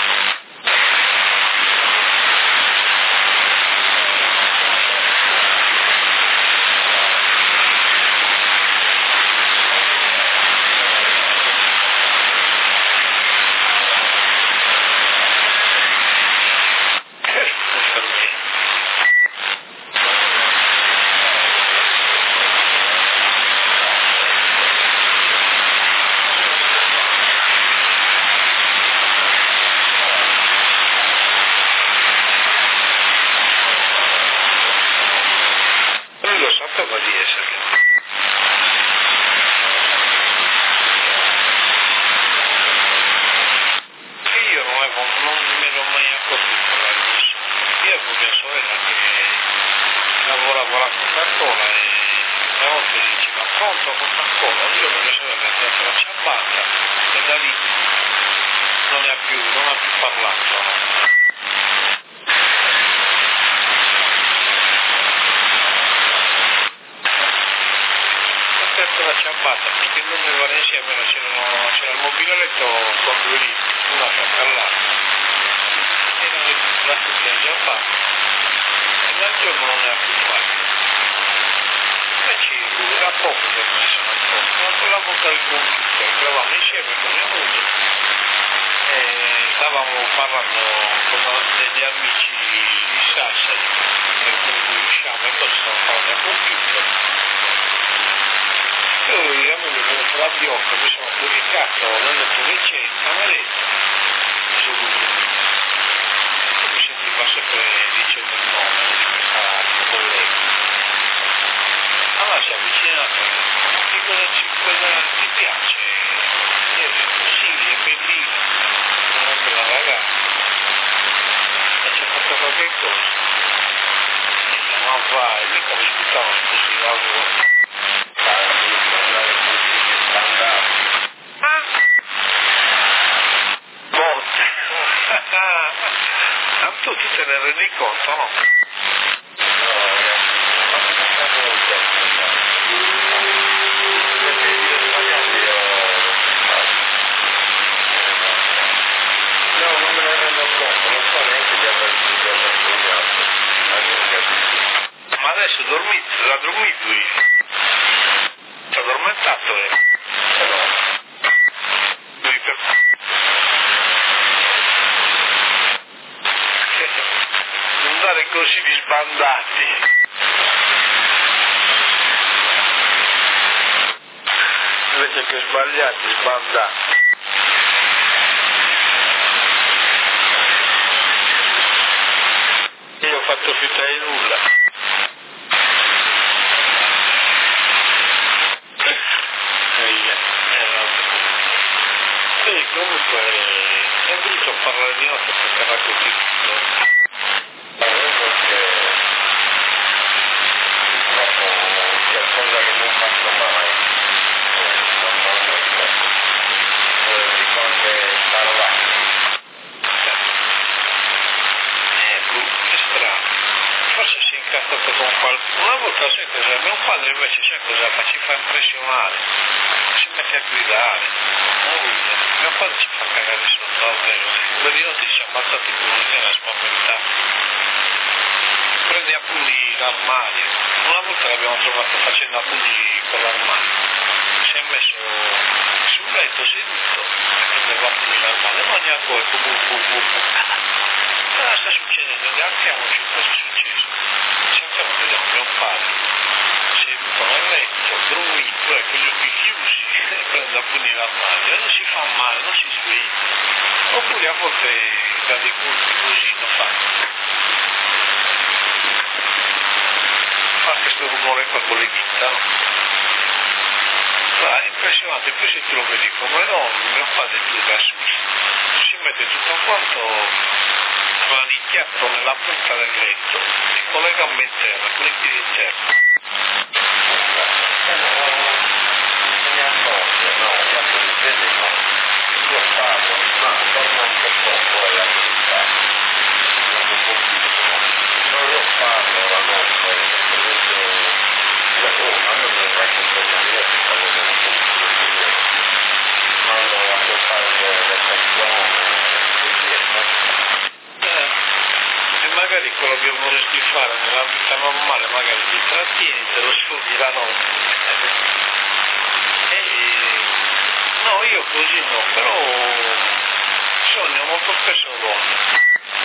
Perché non mi guarda insieme, c'era il mobiletto con due lì, una fianco all'altra, e non è la stessa già fatta, e dal giorno non ne ha più fatto. Invece era poco che non si sono accorti, non volevamo con il computer, eravamo insieme con mia moglie e stavamo parlando con degli amici di Sassari, con cui usciamo e poi stavamo parlando al computer. Lui a me mi è venuto la biocca, mi sono purificato, l'ho detto Vincenzo, mi ha detto, mi sentiva sempre dicendo il nome di questa collega. Allora si è avvicinato, che cosa, ci, cosa ti piace? E io ho detto sì, è bellina, è una bella ragazza, e ci ha fatto qualche cosa. E dice, ma vai, mica mi aspettavano così lavoro. Ah, tu ti te ne rendi conto, no? dormito lui? Si è addormentato, eh? Lui per... Non dare così di sbandati. Invece che sbagliati, sbandati. Io ho fatto finta di nulla. E comunque è brutto parlare di notte perché racconti tutto. Perché purtroppo qualcosa che non faccio mai, normalmente, dico anche parlare. Ecco, è strano. Forse si è incazzato con qualcuno. Una volta sai cosa? Mio padre invece sai cosa fa? Ci fa impressionare. Si mette a gridare. Non guida. Mio padre ci fa cagare sotto, davvero. Un periodo ci siamo alzati con lui nella spaventata. Prende a pugni l'armadio. Una volta l'abbiamo trovato facendo a pugni con l'armadio. Si è messo sul letto seduto e prendeva a pugni l'armadio. Non ne ha poi, bu bu bu bu. Cosa sta succedendo? Alziamoci, cosa è successo? Ci alziamo e vediamo mio padre seduto nel letto, dormito, eh, con gli occhi chiusi, e prende a pugni l'armadio e non si fa male, non si sveglia. Oppure a volte cade così, lo fa. Fa questo rumore qua con le dita, no? Ma è impressionante, poi se tu lo vedi come no, mio padre tu da su, si mette tutto quanto rannicchiato nella punta del letto e con le gambe in terra, con i piedi in terra. Mi accorgo, no, quando mi vedevo, io parlo, ma torno anche poco alla verità. Non lo parlo la notte, per esempio, da Roma, io mi racconto una mia che stavo venuto di me, quando a mio padre le persone, E magari quello che vorresti fare nella vita normale, magari ti trattieni, te lo sfoghi la notte. E... no, io così no, però sogno molto spesso l'uomo.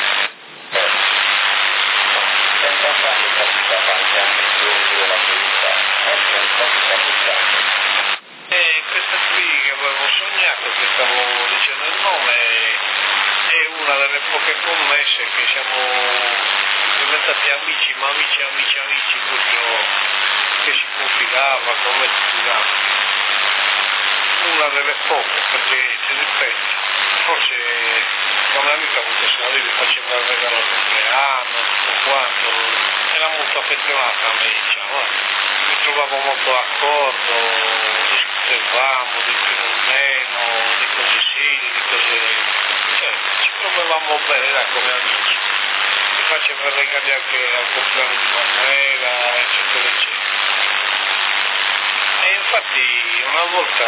senza farmi capitava anche anche il giorno della verità, oggi non sto capitando. E questa qui che avevo sognato, che stavo dicendo il nome, è una delle poche commesse che siamo diventati amici, ma amici, amici, amici, proprio che si confidava, come si fidava. Una delle poche, perché ti ripeto, forse con un'amica ha avuto se avevi faceva il regalo al compleanno, tutto quanto, era molto affezionata a me, diciamo, mi trovavo molto d'accordo, discutevamo di più o meno, di cose simili, di cose, cioè ci trovavamo bene, era come amici, mi faceva regali anche al compleanno di Manuela, eccetera, eccetera. E infatti una volta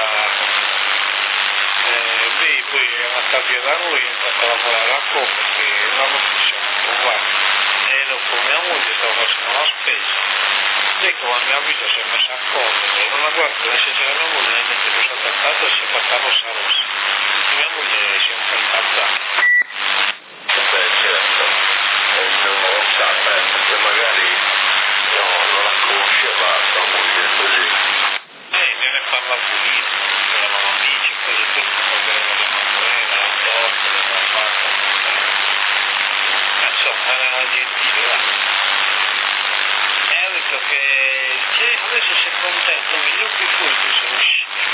eh, lei poi è andata via da noi, è andata a lavorare a Coop, perché una volta ci siamo trovati e dopo mia moglie stava facendo la spesa. Lei con la mia vita si è messa a correre, non ha guardato le scese della mia moglie, niente, mi sono attaccato e si è fatta rossa rossa. E mia moglie si è un po' incazzata. Beh, certo, e non lo sa, eh, perché magari no, non la conosceva sua moglie così. E ne parla pulito, eravamo amici, cose così, poi era la Manuela, la torta, la fatta. Insomma, era gentile, va. E ho detto che, che adesso sei contento, gli occhi fuori che sono usciti.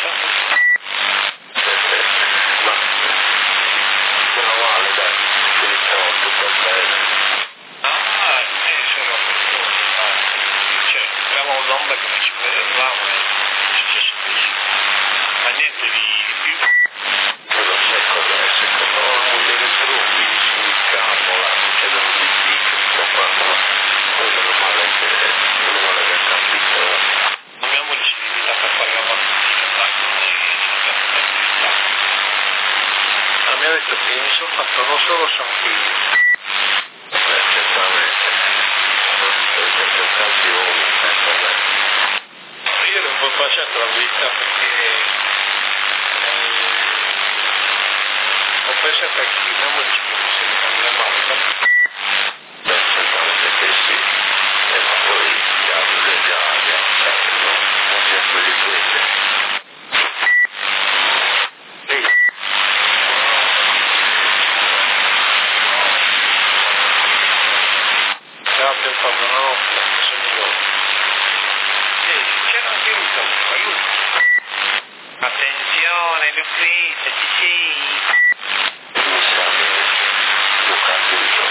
Ma meno male, dai, finito tutto bene. Ah, e sono affettuoso, cioè, avevamo un'ombra che non ci vedevamo e è successo così. Ma niente di più. Io non so cosa è, secondo me delle trubi sul campo, là, succedono di dico, tutto quanto, poi meno male che, meno male che ha capito. Mia moglie si è limitata a fare la mattina, dai, non è che ci abbiamo fatto. Ma mi ha detto che mi sono fatto non solo San Figlio. Beh, certamente, per queste occasioni, sempre bene. faccia tranquillità perché eh, ho pensato che mia moglie ci potesse rimanere male, capito? Beh, certamente che sì, eh, ma poi gli altri già abbiamo sempre non, non sempre di quelle. Ehi. Stiamo pensando una notte, sogno io. Ehi, c'era anche lui comunque, aiuto. Attenzione, Lucrezia, ci sei? Mi sa che ho capito.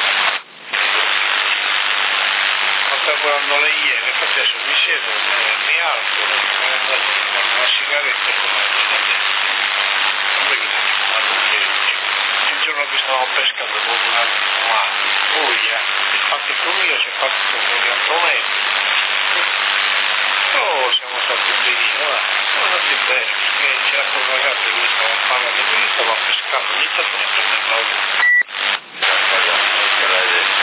Ma sta guardando lei ieri, infatti adesso mi siedo, mi alzo, mi vado a fumare una sigaretta e come la dentro. Non è che mi fumare un ieri. Il giorno che stavamo pescando con un altro fumato, poi il fatto con io c'è fatto con gli Antonetti. Però siamo stati benissimo, guarda, siamo andati bene, perché c'era quel ragazzo che lui stava parlando, e lui stava pescando, ogni tanto ne prendeva uno. Non te l'hai detto.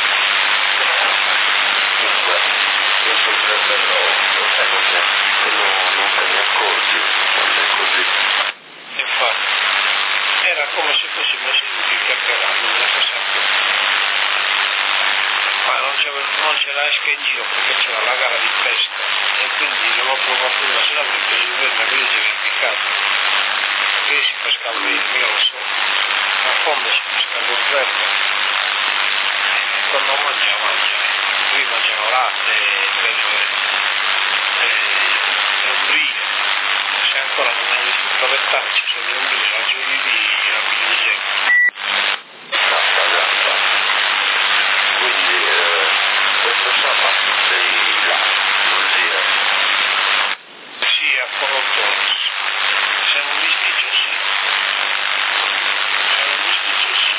Comunque, io potrebbe no, lo sai cos'è? Che non, non te ne accorgi quando è così. Infatti, era come se fossimo seduti chiacchierando nella stessa cosa. Ma non, non c'era esca in giro perché c'era la gara di pesca e quindi l'avevo provato una sera per preso il verme che si è impiccato. Perché si pescava bene, io lo so. A fondo si pescava il verme. Quando mangia, mangia. Lui mangiano latte, peggio e ombrino. Se ancora non hai visto travettare ci sono gli ombrino, la giovidi e la biglietta. Tappa, tappa. Quindi eh, questo sabato sei là, non dire. Sì, a Corottones. Siamo visti sì. Siamo visti sì.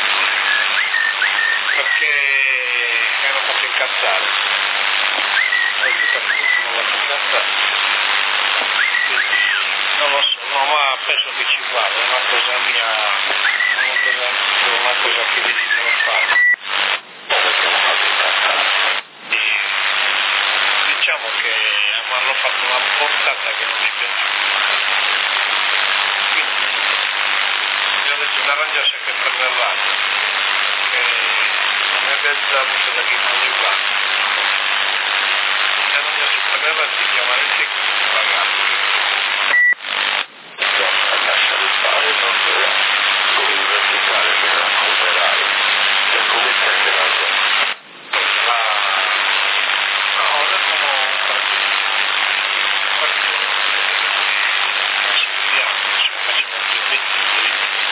Perché mi hanno fatto incazzare. Oggi per tutto mi hanno fatto incazzare. Quindi non lo so, no, ma penso che ci vada, è una cosa mia, una cosa, una cosa che desidero fare. Perché non fate incazzare? E diciamo che mi hanno fatto una portata che non mi piace. Quindi mi hanno detto di arrangiarsi anche per le radio, che non mi aveva detto da chi non mi va. Mi arrangiarsi per le radio di chiamare il tecnico e pagare. Lasciali fare, non deve come verticale me la racconterai. E come stai andando? Ma no, adesso non faccio faccio non studiamo, cioè facciamo dei metti.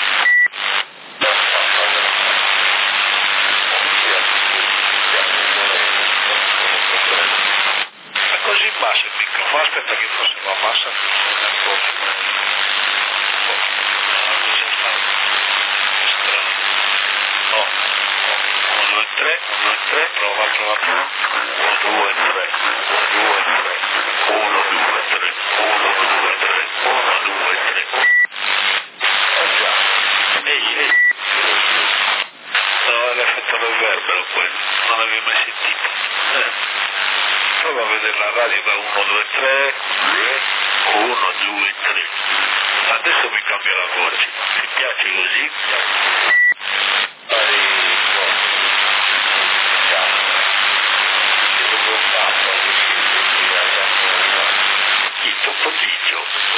Ma così bassa il microfono, aspetta che forse va bassa, non è accorto. No, uno, due, tre, uno, due, tre, prova, prova, prova. uno, due, tre, uno, due, tre, uno, due, tre, uno, due, tre, uno, due, tre. Eh già, ehi, ehi. No, è l'effetto reverbero quello, non l'avevi mai sentito. Eh. Prova a vedere la radio, va uno, due, tre, uno, due, tre. Adesso mi cambia la voce, ti piace così? Il tuo pomeriggio.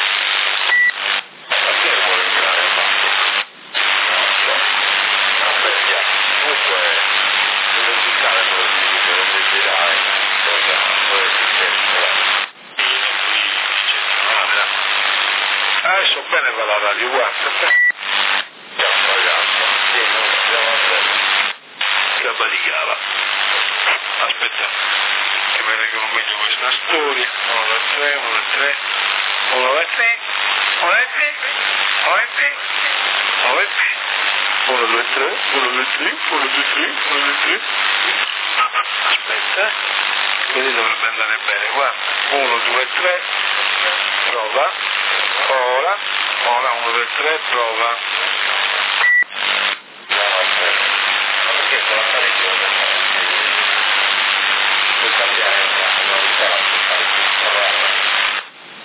Ma che vuole entrare in fatto? Non so. Aspetta, comunque devo cercare quello di dire, devo girare, cosa, quello che c'è. Adesso bene va la radio, guarda. Ciao ragazzo, sì, non stiamo a vedere. La baligava. Aspetta, che mi leggono meglio questa storia. uno, due, tre, uno, due, tre, uno, due, tre, uno, due, tre, uno, due, tre, uno, due, tre, uno, due, tre, uno, due, tre, uno, due, tre. Aspetta, così dovrebbe andare bene, guarda. uno, due, tre, prova. Ora, ora, uno, due, tre, prova. Perché con l'apparecchio puoi cambiare la novità, puoi fare tutto.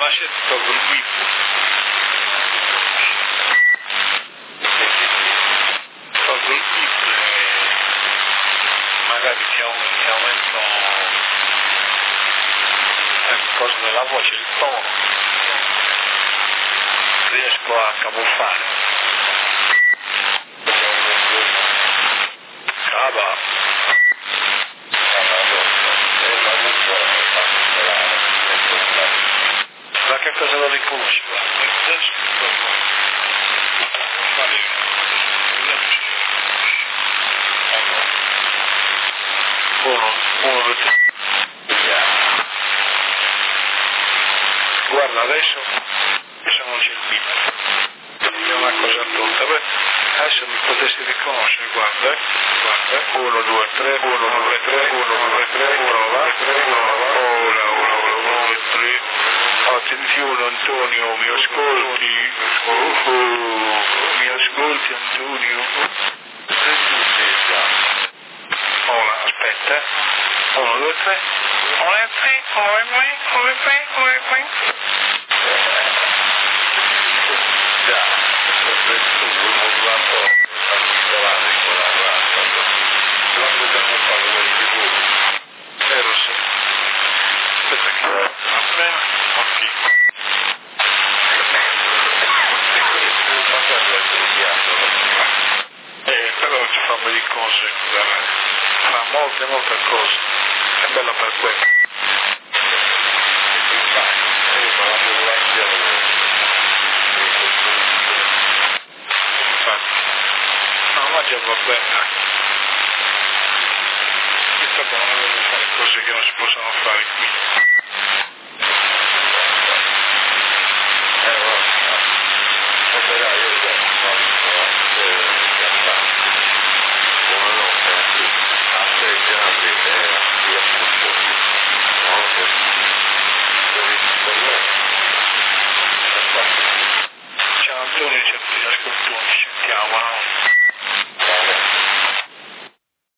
ma c'è tolgo il bip. Tolgo il bip e magari ti aumento il coso della voce, il tono, riesco a camuffare. Cava. Da che cosa lo riconosci? Adesso uno, uno, due, tre. Guarda adesso, adesso non c'è il bip, è una cosa tutta. Beh, adesso mi potresti riconoscere, guarda, eh, guarda, uno, due, tre, uno, due, tre, uno, due, tre, uno, due, tre, uno, ora, ora, ora, uno, due, tre, attenzione Antonio, mi ascolti? Oh, oh, mi ascolti Antonio? Ora, aspetta, uno, due, tre, uno, due, tre, uno, due, tre, uno, due, tre, uno, due, tre. Già, questo è un modulato particolare con la razza, però dobbiamo fare quelli di voi. Vero, sì. Aspetta che va bene, ok. Eh, però ci fa delle cose, fa molte, molte cose, è bella per questo. Già va bene, chissà come non devo fare cose che non si possono fare qui.